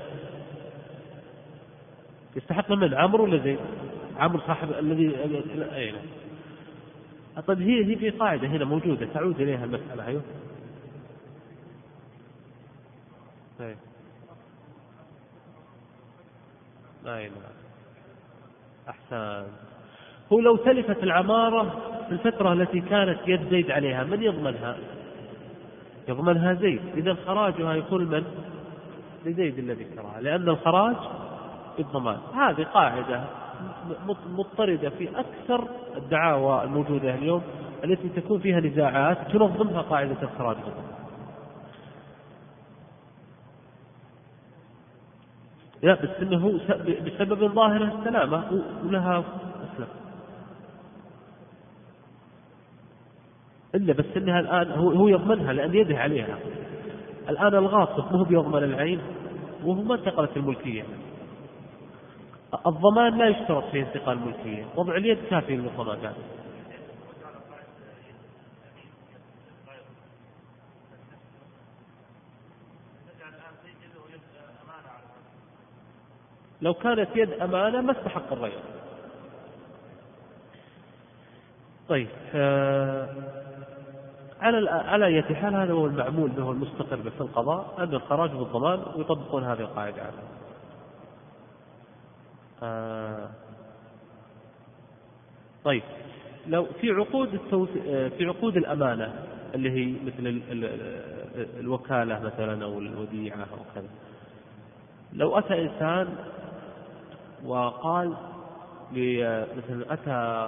يستحق من؟ عمرو ولا زيد؟ عمرو صاحب الذي. أي نعم. طيب، هي في قاعدة هنا موجودة تعود إليها المسألة. أيوه. أي نعم. أحسن. هو لو تلفت العمارة في الفترة التي كانت يد زيد عليها، من يضمنها؟ يضمنها زيد. إذا خراجها يكون من؟ لزيد الذي اشتراها، لأن الخراج بالضمان. هذه قاعدة مضطردة في أكثر الدعاوى الموجودة اليوم التي تكون فيها نزاعات، تنظمها قاعدة الخراج بالضمان. لا، بس إنه بسبب ظاهرة السلامة ولها أسلم. إلا بس إنها الآن هو يضمنها لأن يده عليها. الآن الغاصب مو بيضمن العين، وهو ما انتقلت الملكية. الضمان لا يشترط فيه انتقال الملكية، وضع اليد كافي للضمان. لو كانت يد أمانة ما استحق الريع. طيب، على أي حال هذا هو المعمول به المستقر في القضاء، أن الخراج بالضمان، ويطبقون هذه القاعدة عنه. طيب، لو في عقود الأمانة اللي هي مثل الوكالة مثلا أو الوديعة أو كذا، لو أتى إنسان وقال مثلا أتى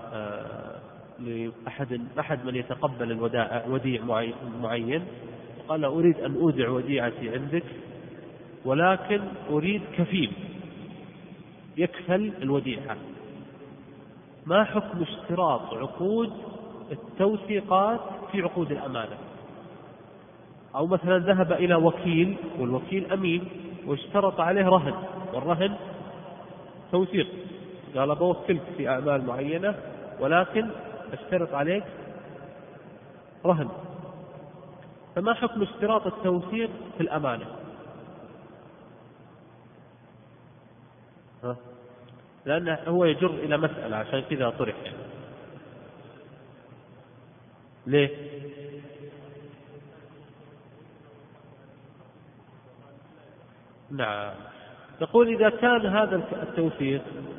لأحد من يتقبل وديع معين، قال أريد أن أودع وديعتي عندك، ولكن أريد كفيل يكفل الوديعة. ما حكم اشتراط عقود التوثيقات في عقود الأمانة؟ أو مثلا ذهب إلى وكيل والوكيل أمين واشترط عليه رهن، والرهن توثيق، قال بوكلك في أعمال معينة ولكن اشترط عليك رهن، فما حكم اشتراط التوثيق في الأمانة؟ لأنه هو يجر إلى مسألة، عشان كذا طرح يعني. ليه؟ نعم، تقول إذا كان هذا التوثيق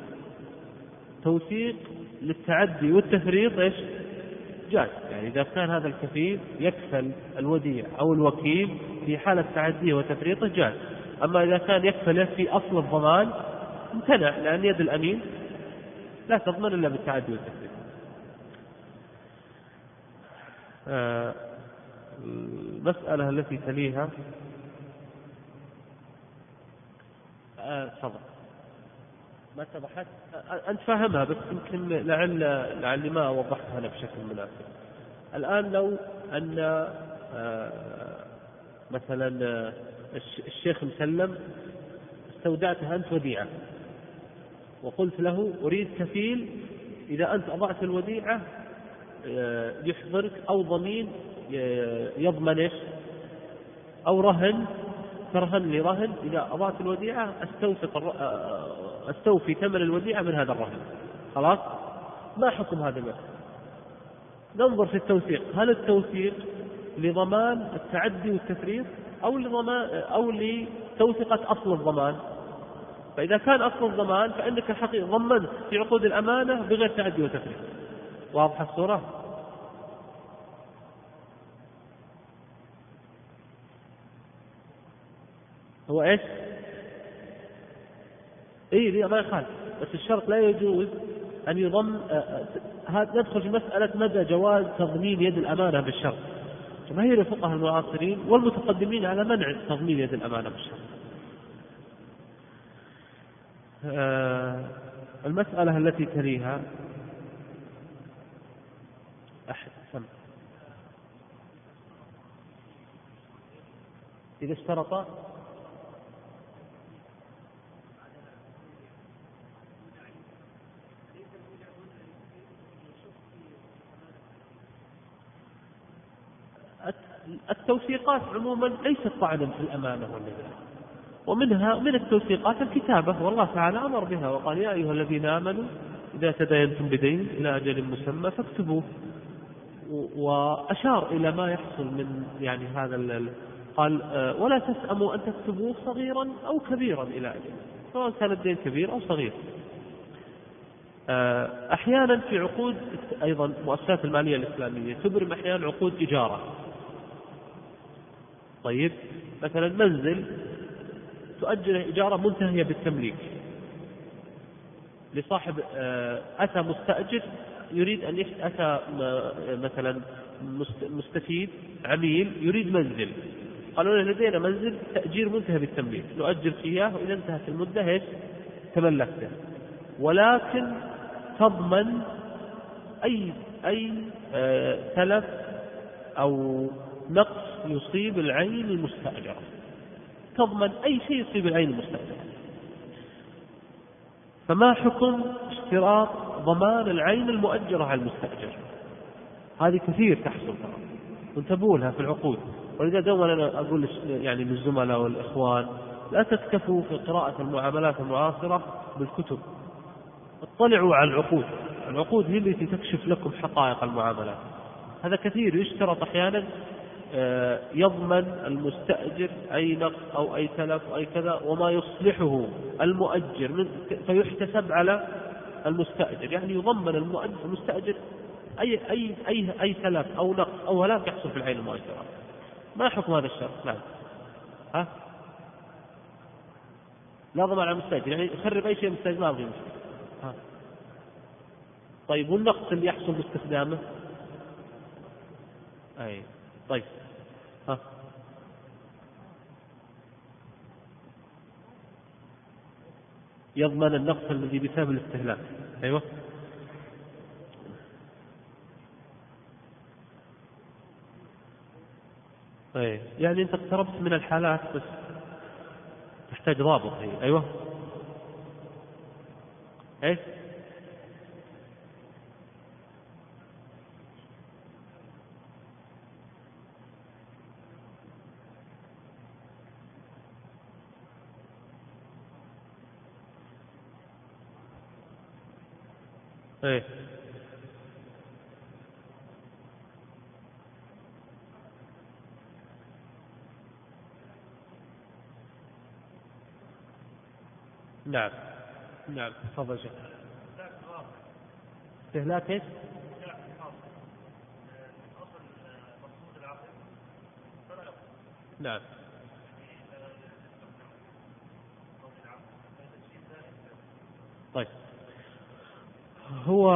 توثيق للتعدي والتفريط إيش جاز، يعني إذا كان هذا الكفيل يكفل الوديع أو الوكيل في حالة تعديه وتفريطه جاز. أما إذا كان يكفله في أصل الضمان امتنع، لأن يد الأمين لا تضمن إلا بالتعدي والتفريط. المسألة التي تليها صدق ما اتضحت، أنت فاهمها بس يمكن لعلي ما وضحتها أنا بشكل مناسب. الآن لو أن مثلا الشيخ مسلم استودعته أنت وديعة، وقلت له أريد كفيل إذا أنت أضعت الوديعة يحضرك، أو ضمين يضمنك، أو رهن ترهن لي رهن إذا أضعت الوديعة أستوفي ثمن الوديعة من هذا الرهن. خلاص، ما حكم هذا المثل؟ ننظر في التوثيق، هل التوثيق لضمان التعدي والتفريط أو لتوثيقة أصل الضمان؟ فإذا كان أصل الضمان فإنك الحقيقة ضمنت في عقود الأمانة بغير تعدي وتفريط. واضحة الصورة؟ هو إيش؟ إيه ما يخالف، بس الشرط لا يجوز أن يضم. ندخل في مسألة مدى جواز تضمين يد الأمانة بالشرط. جماهير الفقهاء المعاصرين والمتقدمين على منع تضمين يد الأمانة بالشرط. المسألة التي تليها إذا اشترط التوثيقات عموما ليست طعنا في الأمانة والنذر، من التوثيقات الكتابة، والله تعالى أمر بها وقال يا أيها الذين آمنوا إذا تداينتم بدين إلى أجل مسمى فاكتبوه، وأشار إلى ما يحصل من يعني هذا قال ولا تسأموا أن تكتبوه صغيرا أو كبيرا إلى أجل، سواء كان الدين كبير أو صغير. أحيانا في عقود أيضا مؤسسات المالية الإسلامية تبرم أحيانا عقود إجارة. طيب مثلا منزل تؤجل إجارة منتهية بالتمليك لصاحب، أتى مستأجر يريد أن أتى مثلا مستفيد عميل يريد منزل، قالوا له لدينا منزل تأجير منتهي بالتمليك نؤجر إياه، وإذا انتهت المدة تملكته، ولكن تضمن أي تلف أو نقص يصيب العين المستأجرة، تضمن أي شيء يصيب العين المستأجرة. فما حكم اشتراط ضمان العين المؤجرة على المستأجر؟ هذه كثير تحصل وانتبهوا لها في العقود. ولذا دوما أنا أقول يعني للزملاء والإخوان لا تكتفوا في قراءة المعاملات المعاصرة بالكتب، اطلعوا على العقود هي التي تكشف لكم حقائق المعاملات. هذا كثير يشترط أحيانا يضمن المستأجر أي نقص أو أي تلف أو أي كذا، وما يصلحه المؤجر فيحتسب على المستأجر، يعني يضمن المستأجر أي تلف أو نقص أو هلاك يحصل في العين المؤجرة. ما حكم هذا الشرط؟ نعم، لا ضمان على المستأجر، يعني يخرب أي شيء المستأجر ما أبغي طيب والنقص اللي يحصل باستخدامه؟ أي طيب ها يضمن النقص الذي بسبب الاستهلاك. أيوة أي يعني أنت اقتربت من الحالات بس تحتاج ضابط هي. أيوة أي أي نعم نعم تفضل شيخ. استهلاك ايش؟ نعم طيب هو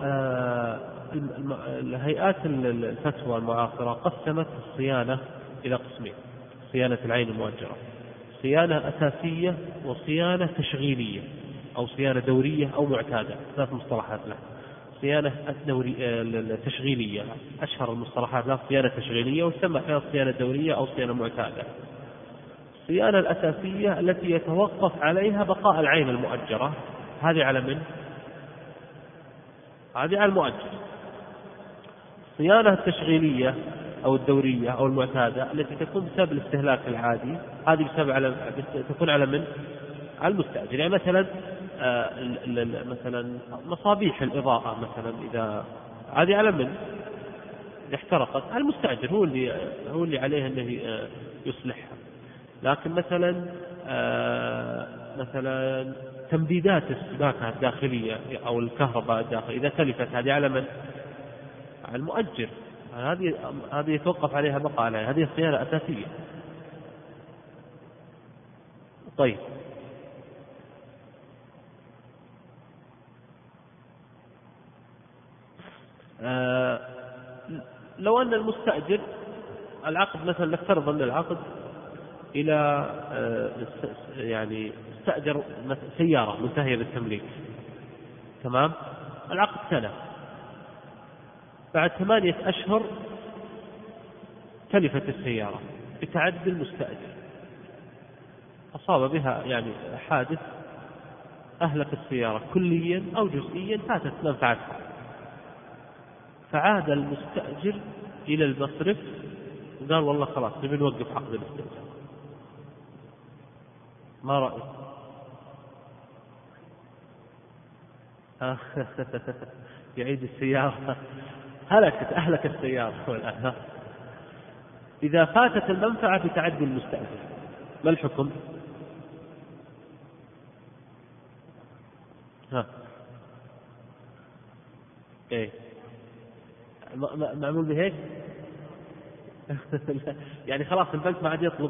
الهيئات الفتوى المعاصرة قسمت الصيانة إلى قسمين: صيانة العين المؤجرة، صيانة أساسية وصيانة تشغيلية أو صيانة دورية أو معتادة. ثلاث مصطلحات له. صيانة التشغيلية أشهر المصطلحات له صيانة تشغيلية، ويسمى أحيانا صيانة دورية أو صيانة معتادة. الصيانة الأساسية التي يتوقف عليها بقاء العين المؤجرة، هذه على من؟ هذه على المؤجر. الصيانة التشغيلية أو الدورية أو المعتادة التي تكون بسبب الاستهلاك العادي، هذه تكون على من؟ على المستأجر. يعني مثلا مصابيح الإضاءة مثلا إذا هذه على من؟ احترقت، على المستأجر، هو اللي عليه أنه يصلحها. لكن مثلا تمديدات السباكة الداخلية أو الكهرباء الداخلية إذا تلفت، هذه على من؟ على المؤجر. هذه يتوقف عليها بقاء عليها، هذه صيانة أساسية. طيب لو أن المستأجر العقد مثلا، نفترض أن العقد إلى يعني استأجر سيارة منتهية بالتمليك، تمام؟ العقد سنة، بعد 8 أشهر تلفت السيارة بتعدي المستأجر، أصاب بها يعني حادث أهلك السيارة كليا أو جزئيا، فاتت منفعتها، فعاد المستأجر إلى المصرف وقال والله خلاص نبي نوقف عقد الاستئجار. ما رأيك؟ يعيد السيارة، أهلك السيارة والآن. إذا فاتت المنفعة بتعدي المستأجر ما الحكم؟ إيه معمول بهيك. يعني خلاص البنك ما عاد يطلب.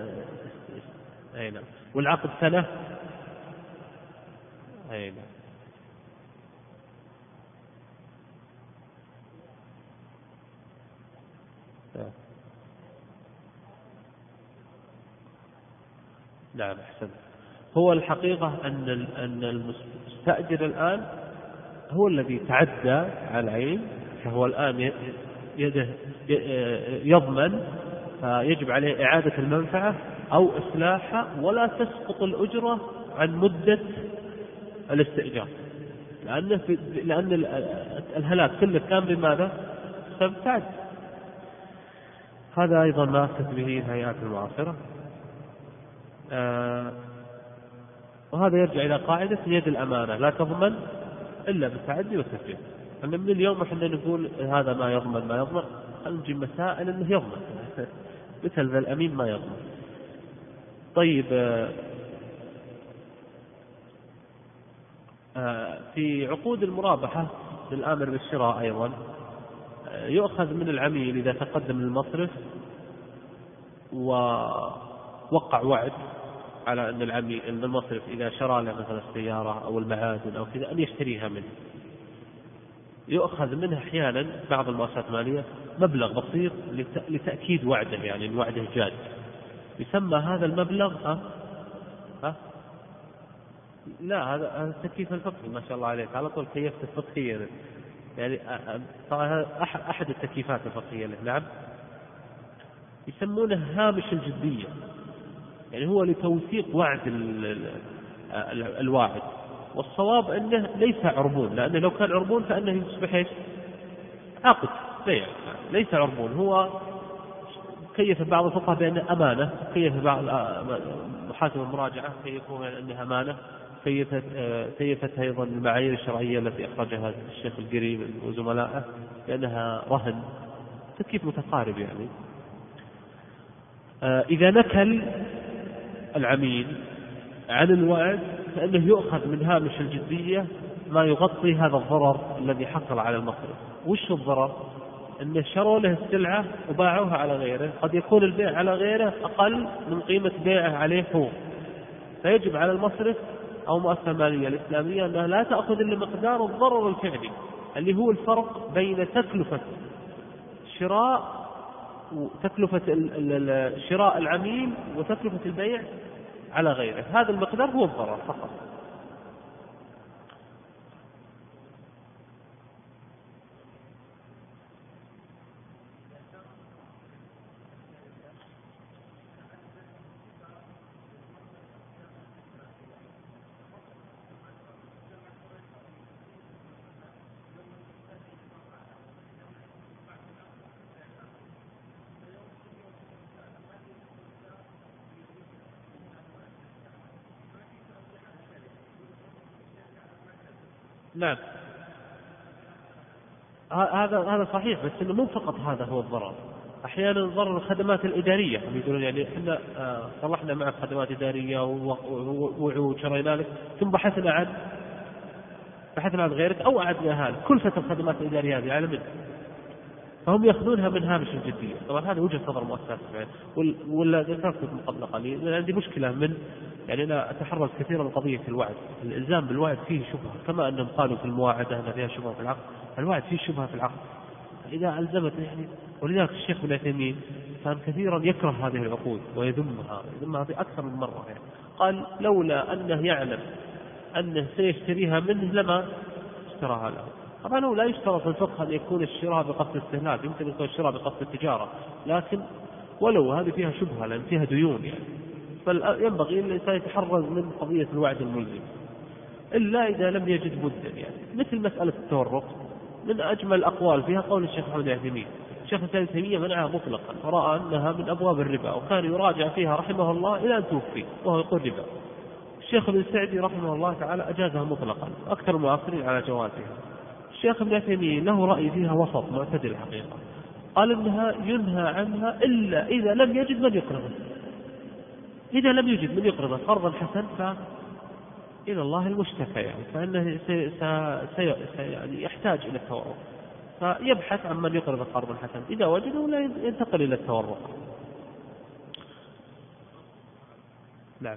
أي نعم. والعقد سنة. أي نعم. نعم أحسن. هو الحقيقة أن المستأجر الآن هو الذي تعدى على العين، فهو الآن يضمن، فيجب عليه إعادة المنفعة أو إصلاحها، ولا تسقط الأجرة عن مدة الاستئجار، لأن الهلاك كله كان بماذا؟ بسبب تعدي. هذا أيضا ما أفتت به الهيئات المعاصرة. وهذا يرجع إلى قاعدة يد الأمانة لا تضمن إلا بالتعدي والتفريط. أن من اليوم احنا نقول هذا ما يضمن ما يضمن، نجي مسائل أنه يضمن مثل ذا الأمين ما يضمن. طيب في عقود المرابحة للآمر بالشراء أيضا يؤخذ من العميل إذا تقدم للمصرف ووقع وعد على أن المصرف إذا شرى له مثلا السيارة أو المعادن أو كذا أن يشتريها منه، يؤخذ منه أحيانا بعض المؤسسات المالية مبلغ بسيط لتأكيد وعده، يعني إن وعده جاد، يسمى هذا المبلغ ها؟ لا، هذا التكييف الفقهي ما شاء الله عليك، على طول كيفت الفقهية يعني. طبعا أحد التكييفات الفقهية له. نعم، يسمونه هامش الجدية، يعني هو لتوثيق وعد الواعد. والصواب أنه ليس عربون، لأنه لو كان عربون فإنه يصبح إيش؟ عقد بيع، ليس عربون. هو كيف بعض الفقهاء بأنه أمانة، كيف بعض محاسب المراجعة كيفوها أنها أمانة، كيفتها أيضا المعايير الشرعية التي أخرجها الشيخ القريب وزملائه بأنها رهن، تكييف متقارب يعني. إذا نكل العميل عن الوعد فإنه يؤخذ من هامش الجدية ما يغطي هذا الضرر الذي حصل على المصرف. وش الضرر؟ أن شروا له السلعة وباعوها على غيره، قد يكون البيع على غيره أقل من قيمة بيعه عليه هو، فيجب على المصرف أو المؤسسة المالية الإسلامية أنها لا تأخذ إلا مقدار الضرر الفعلي، اللي هو الفرق بين تكلفة شراء العميل وتكلفة البيع على غيره. هذا المقدار هو الضرر فقط. نعم، هذا صحيح، بس إنه مو فقط هذا هو الضرر. أحيانا ضرر الخدمات الإدارية، هم يقولون يعني إحنا صلحنا معك خدمات إدارية وشرينا لك، ثم بحثنا عن غيرك أو أعدناها لك، كلفة الخدمات الإدارية هذه على منه، فهم يأخذونها من هامش الجدية. طبعا هذا وجهة نظر مؤسسات ولا ذكرت من قبل قليل. عندي مشكلة يعني أنا أتحرز كثيرا من قضية الوعد. الإلزام بالوعد فيه شبهة، كما أنهم قالوا في المواعدة أن فيها شبهة في العقد، الوعد فيه شبهة في العقد. إذا ألزمت يعني، ولذلك الشيخ ابن عثيمين كان كثيرا يكره هذه العقود ويذمها في أكثر من مرة يعني. قال لولا أنه يعلم أنه سيشتريها منه لما اشتراها له. طبعا هو لا يشترط في الفقه أن يكون الشراء بقصد الاستهلاك، يمكن يكون الشراء بقصد التجارة، لكن ولو هذه فيها شبهة لأن فيها ديون يعني، فينبغي أن الإنسان يتحرز من قضية الوعد الملزم إلا إذا لم يجد بدا يعني. مثل مسألة التورق، من أجمل الأقوال فيها قول الشيخ محمد العثيمين. الشيخ ابن تيمية منعها مطلقا، ورأى أنها من أبواب الربا، وكان يراجع فيها رحمه الله إلى أن توفي وهو يقول ربا. الشيخ ابن السعدي رحمه الله تعالى أجازها مطلقا، أكثر المعاصرين على جوازها. الشيخ ابن عثيمين له رأي فيها وسط معتدل الحقيقة، قال إنها ينهى عنها إلا إذا لم يجد من يقرضه. إذا لم يجد من يقرضه قرضا حسن فإلى الله المشتكى يعني، فإنه يعني يحتاج إلى التورق، فيبحث عن من يقرض قرضا حسن، إذا وجده لا ينتقل إلى التورق. نعم.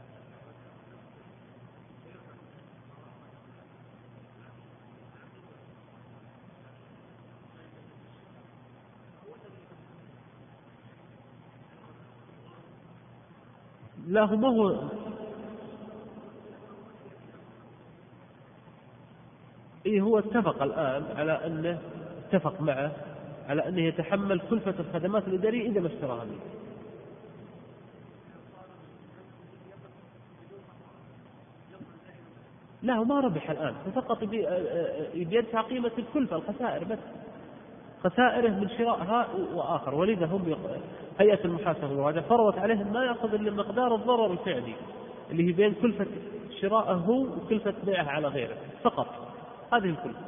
لا، هو اتفق الآن على أنه اتفق معه على أنه يتحمل كلفة الخدمات الإدارية إذا ما اشتراها منه. لا، هو ما ربح الآن، فقط يدفع قيمة الكلفة، الخسائر بس، خسائره من شرائها وآخر. ولذا هم هيئة المحاسبة والمراجعة فرضت عليهم ما يأخذ إلا مقدار الضرر الفعلي اللي هي بين كلفة شرائه وكلفة بيعه على غيره فقط، هذه الكلفة.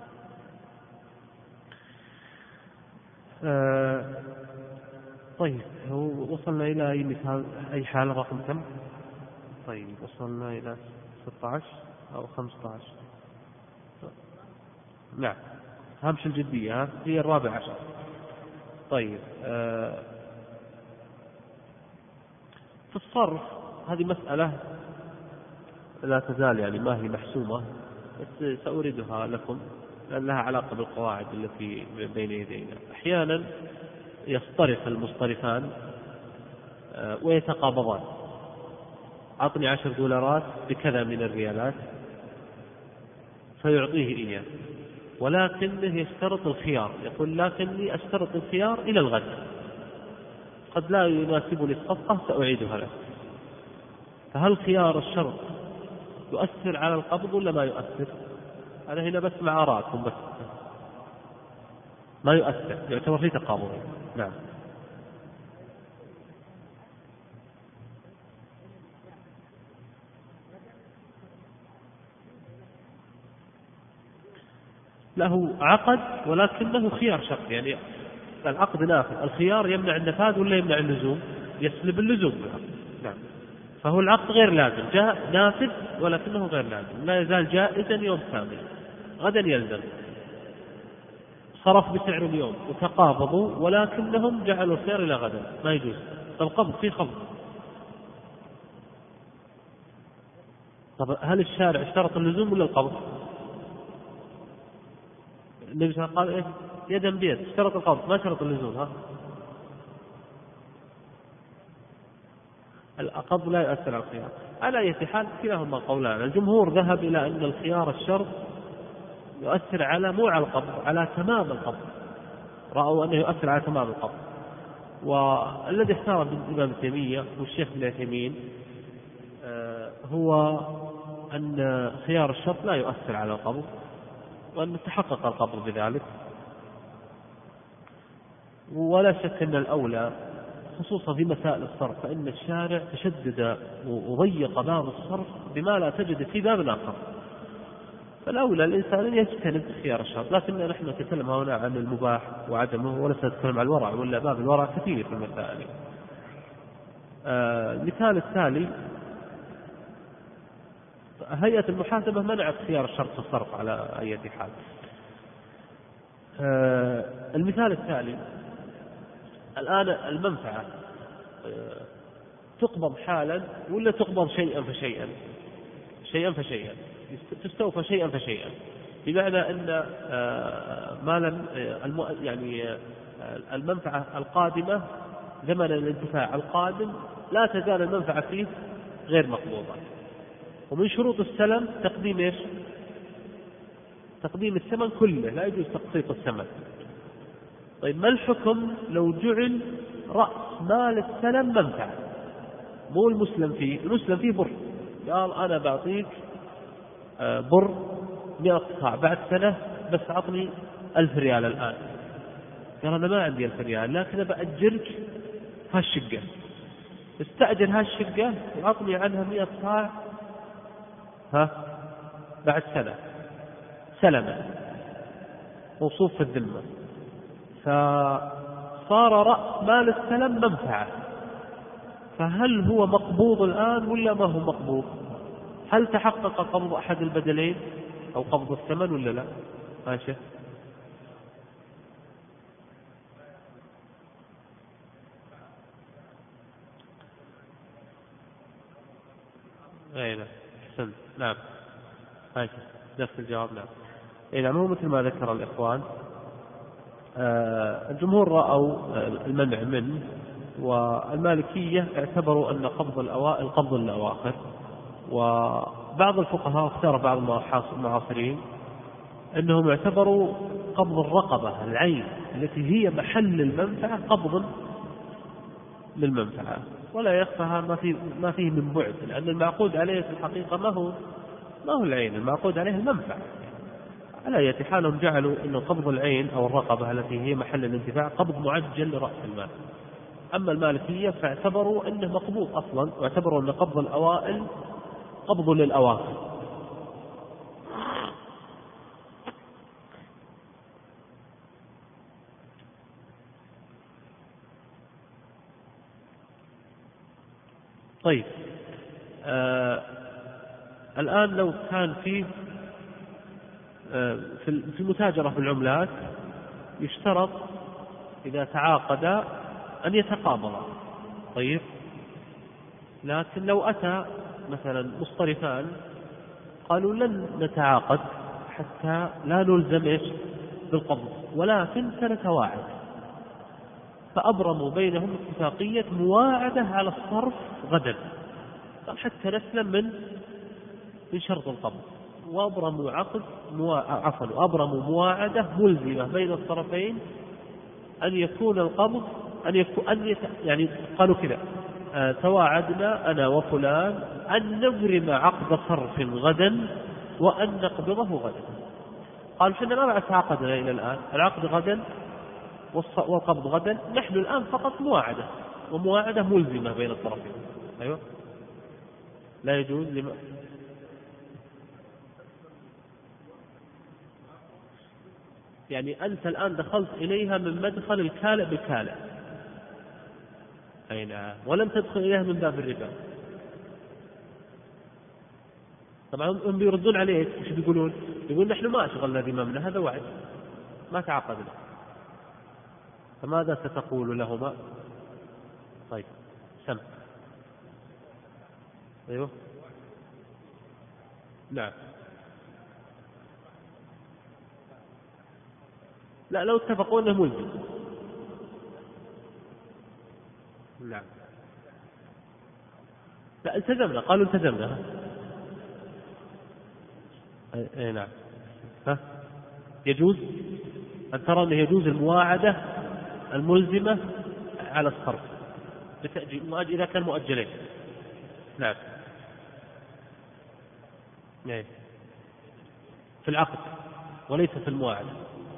طيب، وصلنا إلى أي مثال، أي حالة رقم كم؟ طيب وصلنا إلى 16 أو 15. نعم، هامش الجدية هي 14. طيب، في الصرف هذه مسألة لا تزال يعني ما هي محسومة، بس سأوردها لكم لأن لها علاقة بالقواعد التي بين يدينا. أحيانا يصطرف المصطرفان ويتقابضان، أعطني 10 دولارات بكذا من الريالات، فيعطيه إياه، ولكنه يشترط الخيار، يقول لكني أشترط الخيار إلى الغد، قد لا يناسبني الصفقة سأعيدها لك. فهل خيار الشرط يؤثر على القبض ولا ما يؤثر؟ أنا هنا بس مع آراءكم، بس ما يؤثر، يعتبر في تقابض. نعم. له عقد ولكنه خيار شرط، يعني العقد نافذ، الخيار يمنع النفاذ ولا يمنع اللزوم؟ يسلب اللزوم. نعم. فهو العقد غير لازم، جاء نافذ ولكنه غير لازم، لا يزال جائزا يوم كامل، غدا يلزم. صرف بسعر اليوم وتقابضوا ولكنهم جعلوا الخيار إلى غدا، ما يجوز. القبض في قبض. طب هل الشارع اشترط اللزوم ولا القبض؟ النبي صلى الله عليه وسلم قال إيه؟ يدا بيد، اشترط القبض ما شرط اللزوم. ها، القبض لا يؤثر على الخيار. على أي حال كلاهما قولان. الجمهور ذهب إلى أن الخيار الشرط يؤثر على مو على القبض، على تمام القبض، رأوا أنه يؤثر على تمام القبض. والذي اختار الإمام ابن تيمية والشيخ ابن عثيمين هو أن خيار الشرط لا يؤثر على القبض، وأن تحقق القبض بذلك. ولا شك أن الأولى خصوصا في مسائل الصرف، فإن الشارع تشدد وضيق باب الصرف بما لا تجد في باب آخر، فالأولى الإنسان أن يجتنب خيار الشرط. لكن نحن نتكلم هنا عن المباح وعدمه، ولسه نتكلم عن الورع، ولا باب الورع كثير في المسائل. المثال التالي: هيئة المحاسبة منعت خيار الشرط في الصرف على أي حال. المثال التالي: الآن المنفعة تقبض حالا ولا تقبض شيئا فشيئا؟ شيئا فشيئا، تستوفى شيئا فشيئا، بمعنى أن مالا يعني المنفعة القادمة، زمن الانتفاع القادم لا تزال المنفعة فيه غير مقبوضة. ومن شروط السلم تقديم إيش؟ تقديم الثمن كله، لا يجوز تقسيط الثمن. طيب ما الحكم لو جعل رأس مال السلم منفعة؟ مو المسلم فيه، المسلم فيه بر، قال أنا بعطيك بر 100 قطاع بعد سنة، بس أعطني 1000 ريال الآن. قال أنا ما عندي 1000 ريال، لكن بأجرك هالشقة، استأجر هالشقة وأعطني عنها 100 قطاع بعد سنة سلما، موصوف في الذمة، فصار رأس مال السلم منفعة. فهل هو مقبوض الآن ولا ما هو مقبوض؟ هل تحقق قبض أحد البدلين أو قبض الثمن ولا لا؟ ماشي. نعم أحسنت. نعم ماشي، نفس الجواب. نعم. إذا مو مثل ما ذكر الإخوان، الجمهور رأوا المنع منه، والمالكية اعتبروا أن قبض الأوائل قبض الأواخر، وبعض الفقهاء اختار بعض المعاصرين أنهم اعتبروا قبض الرقبة العين التي هي محل المنفعة قبض للمنفعة، ولا يخفى ما فيه من بعد، لأن المعقود عليه في الحقيقة ما هو العين، المعقود عليه المنفعة. على أي حال جعلوا أن قبض العين أو الرقبة التي هي محل الانتفاع قبض معجل لرأس المال. أما المالكية فاعتبروا أنه مقبوض أصلا، واعتبروا أن قبض الأوائل قبض للأواخر. طيب الآن لو كان في المتاجرة في العملات يشترط إذا تعاقدا أن يتقابضا. طيب لكن لو أتى مثلا مصطرفان قالوا لن نتعاقد حتى لا نلزم إيش بالقبض، ولكن سنتواعد. فأبرموا بينهم اتفاقية مواعدة على الصرف غدا، قال حتى نسلم من شرط القبض. وأبرموا وأبرموا مواعدة ملزمة بين الطرفين أن يكون القبض يعني قالوا كذا: تواعدنا أنا وفلان أن نبرم عقد صرف غدا وأن نقبضه غدا. قال: حنا ما بعد تعاقدنا إلى الآن، العقد غدا والقبض غدا، نحن الآن فقط مواعدة، ومواعدة ملزمة بين الطرفين. أيوة، لا يجوز يعني أنت الآن دخلت إليها من مدخل الكالئ بالكالئ، أي نعم، ولم تدخل إليها من باب الربا. طبعا هم بيردون عليك، مش بيقولون؟ يقول: نحن ما أشغلنا ذممنا، هذا وعد ما تعاقدنا. فماذا ستقول لهما؟ طيب سم. أيوه نعم. لا، لو اتفقوا أنه ملزم. نعم. لا، التزمنا، قالوا التزمنا. اي نعم. ها يجوز أن ترى أنه يجوز المواعدة الملزمة على الصرف بتأجيل إذا كان مؤجلين. نعم. في العقد وليس في المواعدة.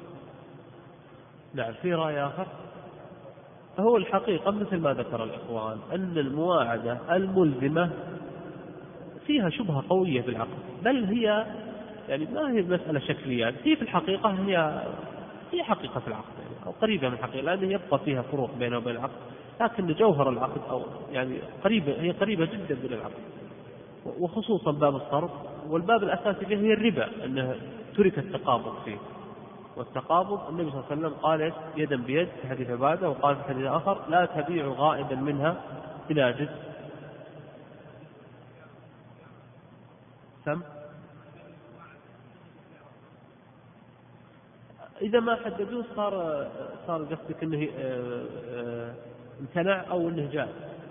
نعم. في رأي آخر، فهو الحقيقة مثل ما ذكر الإخوان أن المواعدة الملزمة فيها شبهة قوية بالعقد، بل هي يعني ما هي مسألة شكلية، هي في الحقيقة هي حقيقة العقد يعني، أو قريبة من الحقيقة، لأنه يبقى فيها فروق بينه وبين العقد، لكن جوهر العقد أو يعني هي قريبة جدا من العقد، وخصوصا باب الصرف. والباب الأساسي فيه هي الربا، أنه ترك التقابض فيه. والتقابض النبي صلى الله عليه وسلم قال: يدا بيد في حديث عبادة، وقال في حديث آخر: لا تبيع غائبا منها إلى جد. سم. إذا ما حددوه صار قصدك أنه امتنع أو أنه جاء.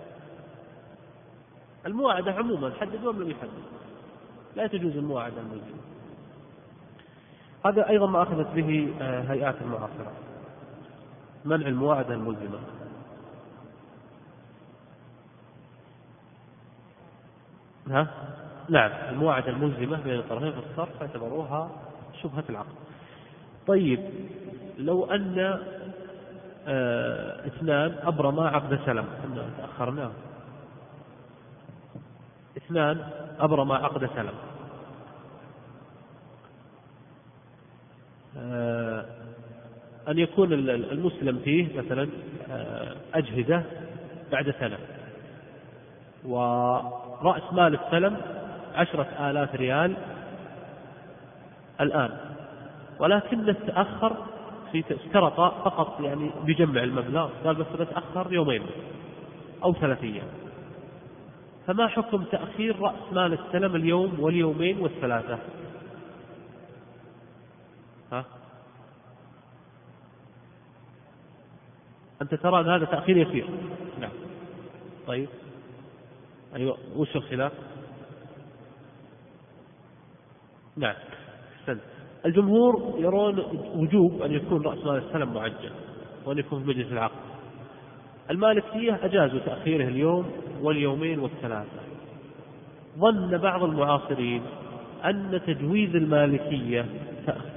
المواعدة عموما حددوه من يحدد، لا تجوز المواعدة الملزمة. هذا أيضا ما أخذت به هيئات المعاصرة، منع المواعدة الملزمة. نعم، المواعدة الملزمة بين الطرفين في الصرف اعتبروها شبهة العقد. طيب، لو أن اثنان أبرما عقد سلم، تأخرنا، اثنان أبرما عقد سلم، أن يكون المسلم فيه مثلا أجهزة بعد سنة، ورأس مال السلم 10,000 ريال الآن، ولكن تأخر في اشترط فقط يعني بجمع المبلغ، قال بس بتأخر يومين أو 3 أيام. فما حكم تأخير رأس مال السلم اليوم واليومين والثلاثة؟ أنت ترى أن هذا تأخير يسير. نعم. طيب، أيوة، وش الخلاف؟ نعم. الجمهور يرون وجوب أن يكون رأس مال السلم معجل وأن يكون في مجلس العقد. المالكية أجازوا تأخيره اليوم واليومين والثلاثة. ظن بعض المعاصرين أن تجويز المالكية تأخير.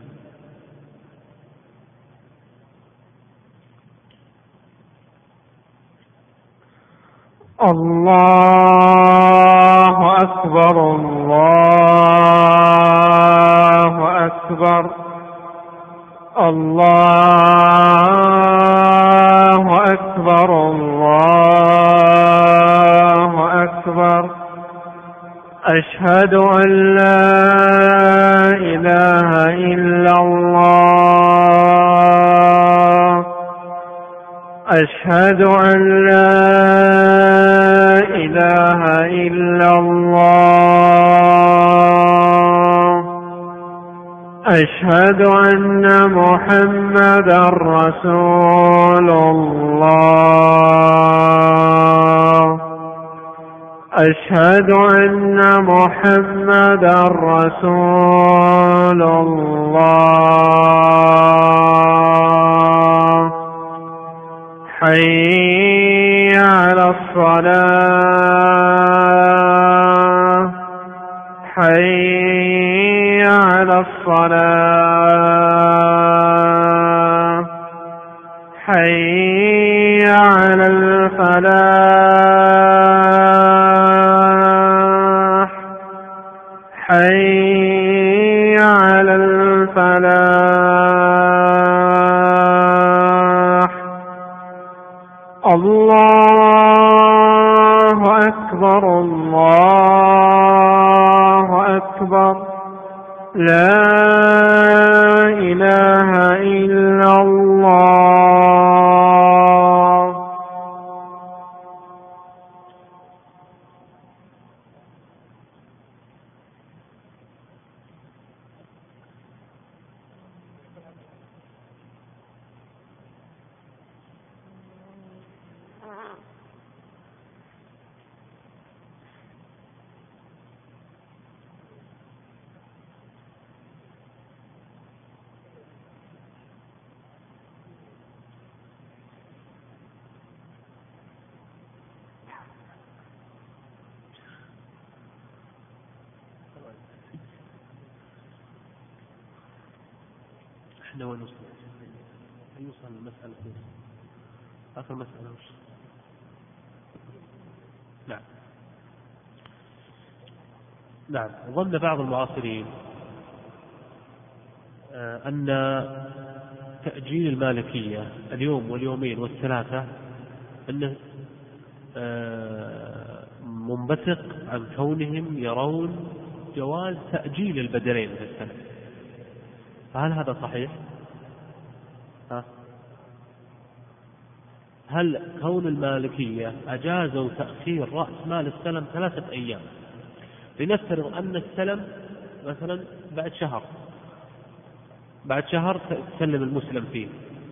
الله أكبر الله أكبر الله أكبر الله أكبر. أشهد أن لا إله إلا الله. أشهد أن لا إله إلا الله. أشهد أن محمدا رسول الله. أشهد أن محمدا رسول الله. حي على الصلاة. حي على الصلاة. حي على الفلاح. حي على الفلاح. الله أكبر الله أكبر. لا إله إلا الله. احنا وين وصلنا؟ يوصل المسألة آخر مسألة وش؟ نعم. ظن بعض المعاصرين أن تأجيل المالكية اليوم واليومين والثلاثة أنه منبثق عن كونهم يرون جواز تأجيل البدلين في السنة. فهل هذا صحيح؟ هل كون المالكية أجازوا تأخير رأس مال السلم 3 أيام؟ لنفترض أن السلم مثلا بعد شهر تسلم المسلم فيه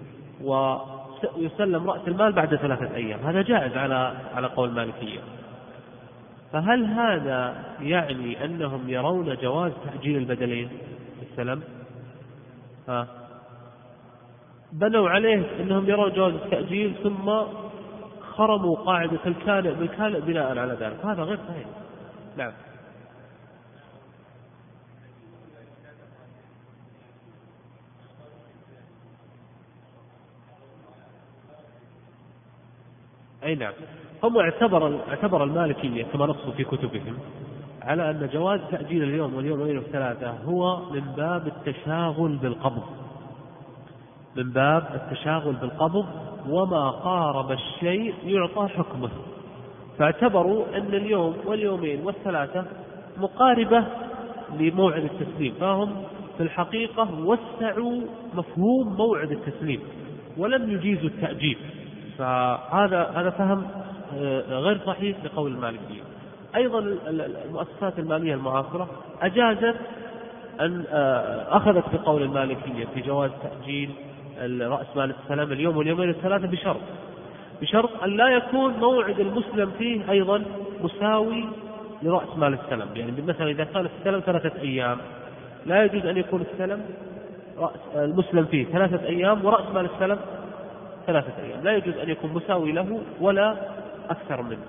ويسلم رأس المال بعد 3 أيام، هذا جائز على قول المالكية. فهل هذا يعني أنهم يرون جواز تأجيل البدلين في السلم؟ بنوا عليه أنهم يرون جواز التأجيل ثم خرموا قاعدة الكالئ بالكالئ بناء على ذلك، هذا غير صحيح. نعم. أي نعم. هم اعتبر المالكية كما نصوا في كتبهم على أن جواز تأجيل اليوم واليومين والثلاثة هو من باب التشاغل بالقبض، وما قارب الشيء يعطى حكمه. فاعتبروا أن اليوم واليومين والثلاثة مقاربة لموعد التسليم، فهم في الحقيقة وسعوا مفهوم موعد التسليم ولم يجيزوا التأجيل. فهذا فهم غير صحيح لقول المالكية. أيضا المؤسسات المالية المعاصرة أجازت أن أخذت بقول المالكية في جواز تأجيل رأس مال السلام اليوم واليومين الثلاثة بشرط أن لا يكون موعد المسلم فيه أيضا مساوي لرأس مال السلم. يعني مثلا إذا كان السلم 3 أيام لا يجوز أن يكون السلم المسلم فيه 3 أيام ورأس مال السلم 3 أيام، لا يجوز أن يكون مساوي له ولا أكثر منه.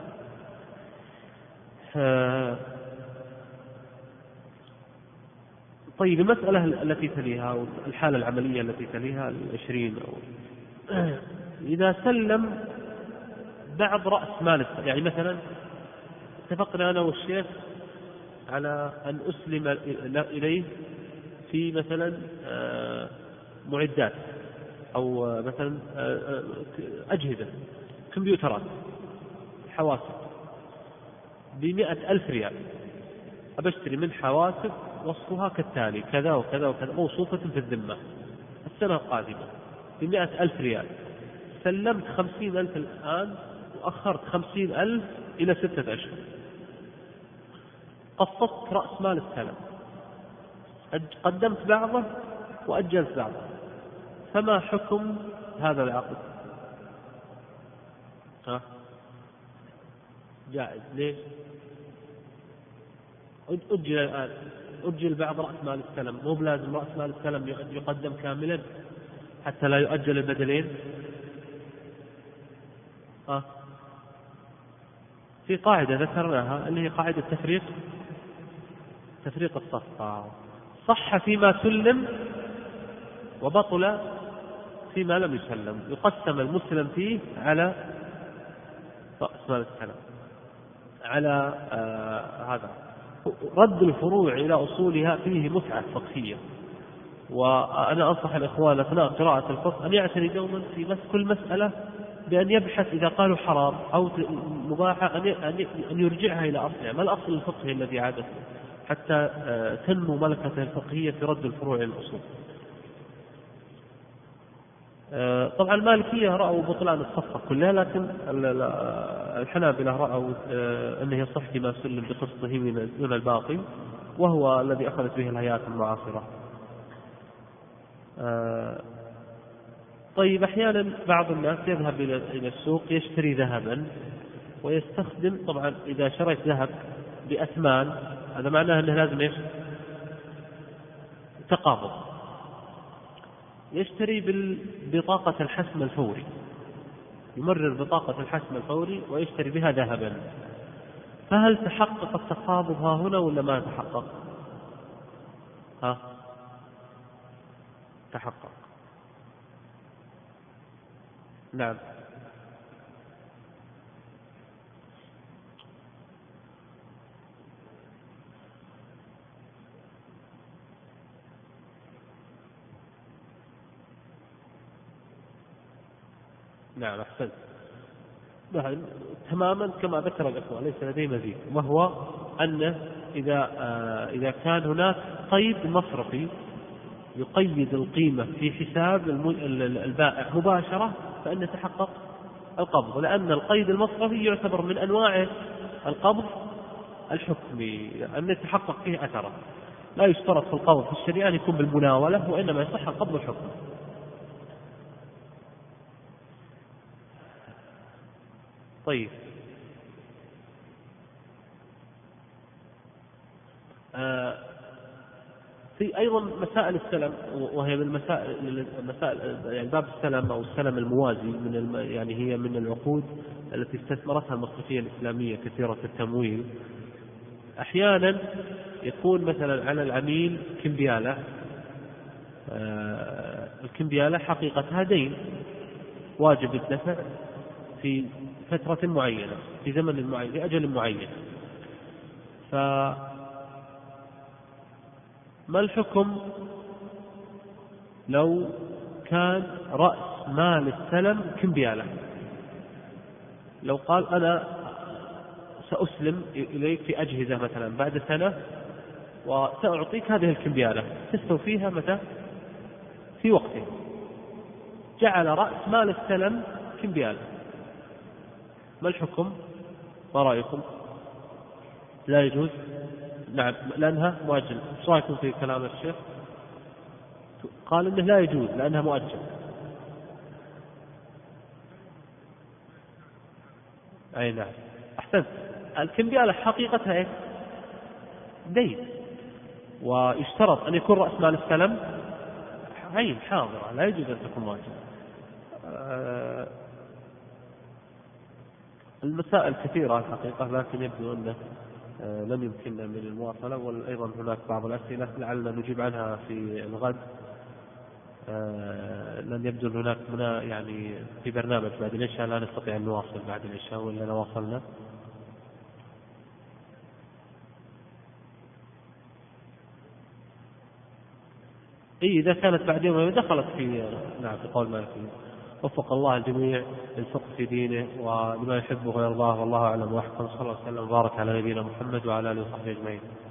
طيب المسألة التي تليها والحالة العملية التي تليها 20 إذا سلم بعض رأس مال، يعني مثلا اتفقنا أنا والشيخ على أن أسلم إليه في مثلا معدات أو مثلا أجهزة كمبيوترات حواسب ب100,000 ريال، أبشتري من حواسب وصفها كالتالي كذا وكذا وكذا موصوفة في الذمة السنة القادمة ب100,000 ريال، سلمت 50,000 الآن وأخرت 50,000 إلى 6 أشهر، قسطت رأس مال السلم قدمت بعضه وأجلت بعضه، فما حكم هذا العقد؟ جائز. ليش؟ أجل الآن، أجل بعض رأس مال السلم، مو بلازم رأس مال السلم يقدم كاملا حتى لا يؤجل البدلين. في قاعدة ذكرناها اللي هي قاعدة تفريق الصفقة. صح فيما سلم وبطل فيما لم يسلم، يقسم المسلم فيه على رأس مال السلم، على هذا. رد الفروع إلى أصولها فيه متعة فقهية، وأنا أنصح الإخوان أثناء قراءة الفقه أن يعتني دوما في كل مسألة بأن يبحث إذا قالوا حرام أو مباحة أن يرجعها إلى أصلها، ما الأصل الفقهي الذي عادته، حتى تنمو ملكته الفقهية في رد الفروع إلى الأصول. طبعا المالكية رأوا بطلان الصفقة كلها، لكن الحنابلة رأوا أنه يصح فيما سلم بقسطه من الباقي، وهو الذي أخذت به الهيئات المعاصرة. طيب، أحيانا بعض الناس يذهب إلى السوق يشتري ذهبا ويستخدم، طبعا إذا شريت ذهب بأثمان هذا معناه أنه لازم تقابض. يشتري ببطاقة الحسم الفوري، يمرر بطاقة الحسم الفوري ويشتري بها ذهبا، فهل تحقق التقابض ها هنا ولا ما تحقق؟ تحقق. نعم. نعم، أحسنت. تماما كما ذكر الإخوة، ليس لدي مزيد، وهو أنه إذا كان هناك قيد مصرفي يقيد القيمة في حساب البائع مباشرة فإن يتحقق القبض، لأن القيد المصرفي يعتبر من أنواع القبض الحكمي، أن يتحقق فيه أثره. لا يشترط في القبض في الشريعة أن يكون بالمناولة، وإنما يصح القبض الحكمي. طيب، في أيضا مسائل السلم، وهي من مسائل يعني باب السلم أو السلم الموازي، يعني هي من العقود التي استثمرتها المصرفية الإسلامية كثيرة التمويل. أحيانا يكون مثلا على العميل كمبيالة، الكمبيالة حقيقتها دين واجب الدفع في فترة معينة، في زمن معين، في أجل معين. ما الحكم لو كان رأس مال السلم كمبيالة؟ لو قال أنا سأسلم إليك في أجهزة مثلا بعد سنة وسأعطيك هذه الكمبيالة تستوفيها متى؟ في وقته. جعل رأس مال السلم كمبيالة، ما الحكم؟ ما رأيكم؟ لا يجوز؟ نعم، لأنها مؤجل. ايش رأيكم في كلام الشيخ؟ قال إنه لا يجوز لأنها مؤجل. أي نعم، أحسنت. الكمبيالة حقيقتها إيه؟ دين، ويشترط أن يكون رأس مال السلم عين حاضرة، لا يجوز أن تكون مؤجل. المسائل كثيرة الحقيقة، لكن يبدو أنه لم يمكننا من المواصلة، وأيضا هناك بعض الأسئلة لعلنا نجيب عنها في الغد، لن يبدو أن هناك يعني في برنامج بعد العشاء لا نستطيع أن نواصل بعد العشاء، ولا نواصلنا. إذا كانت بعد يوم دخلت في قول مالكي. وفق الله الجميع للفقه في دينه ولما يحبه ويرضاه، والله أعلم وأحكم. صلى الله عليه وسلم وبارك على نبينا محمد وعلى آله وصحبه أجمعين.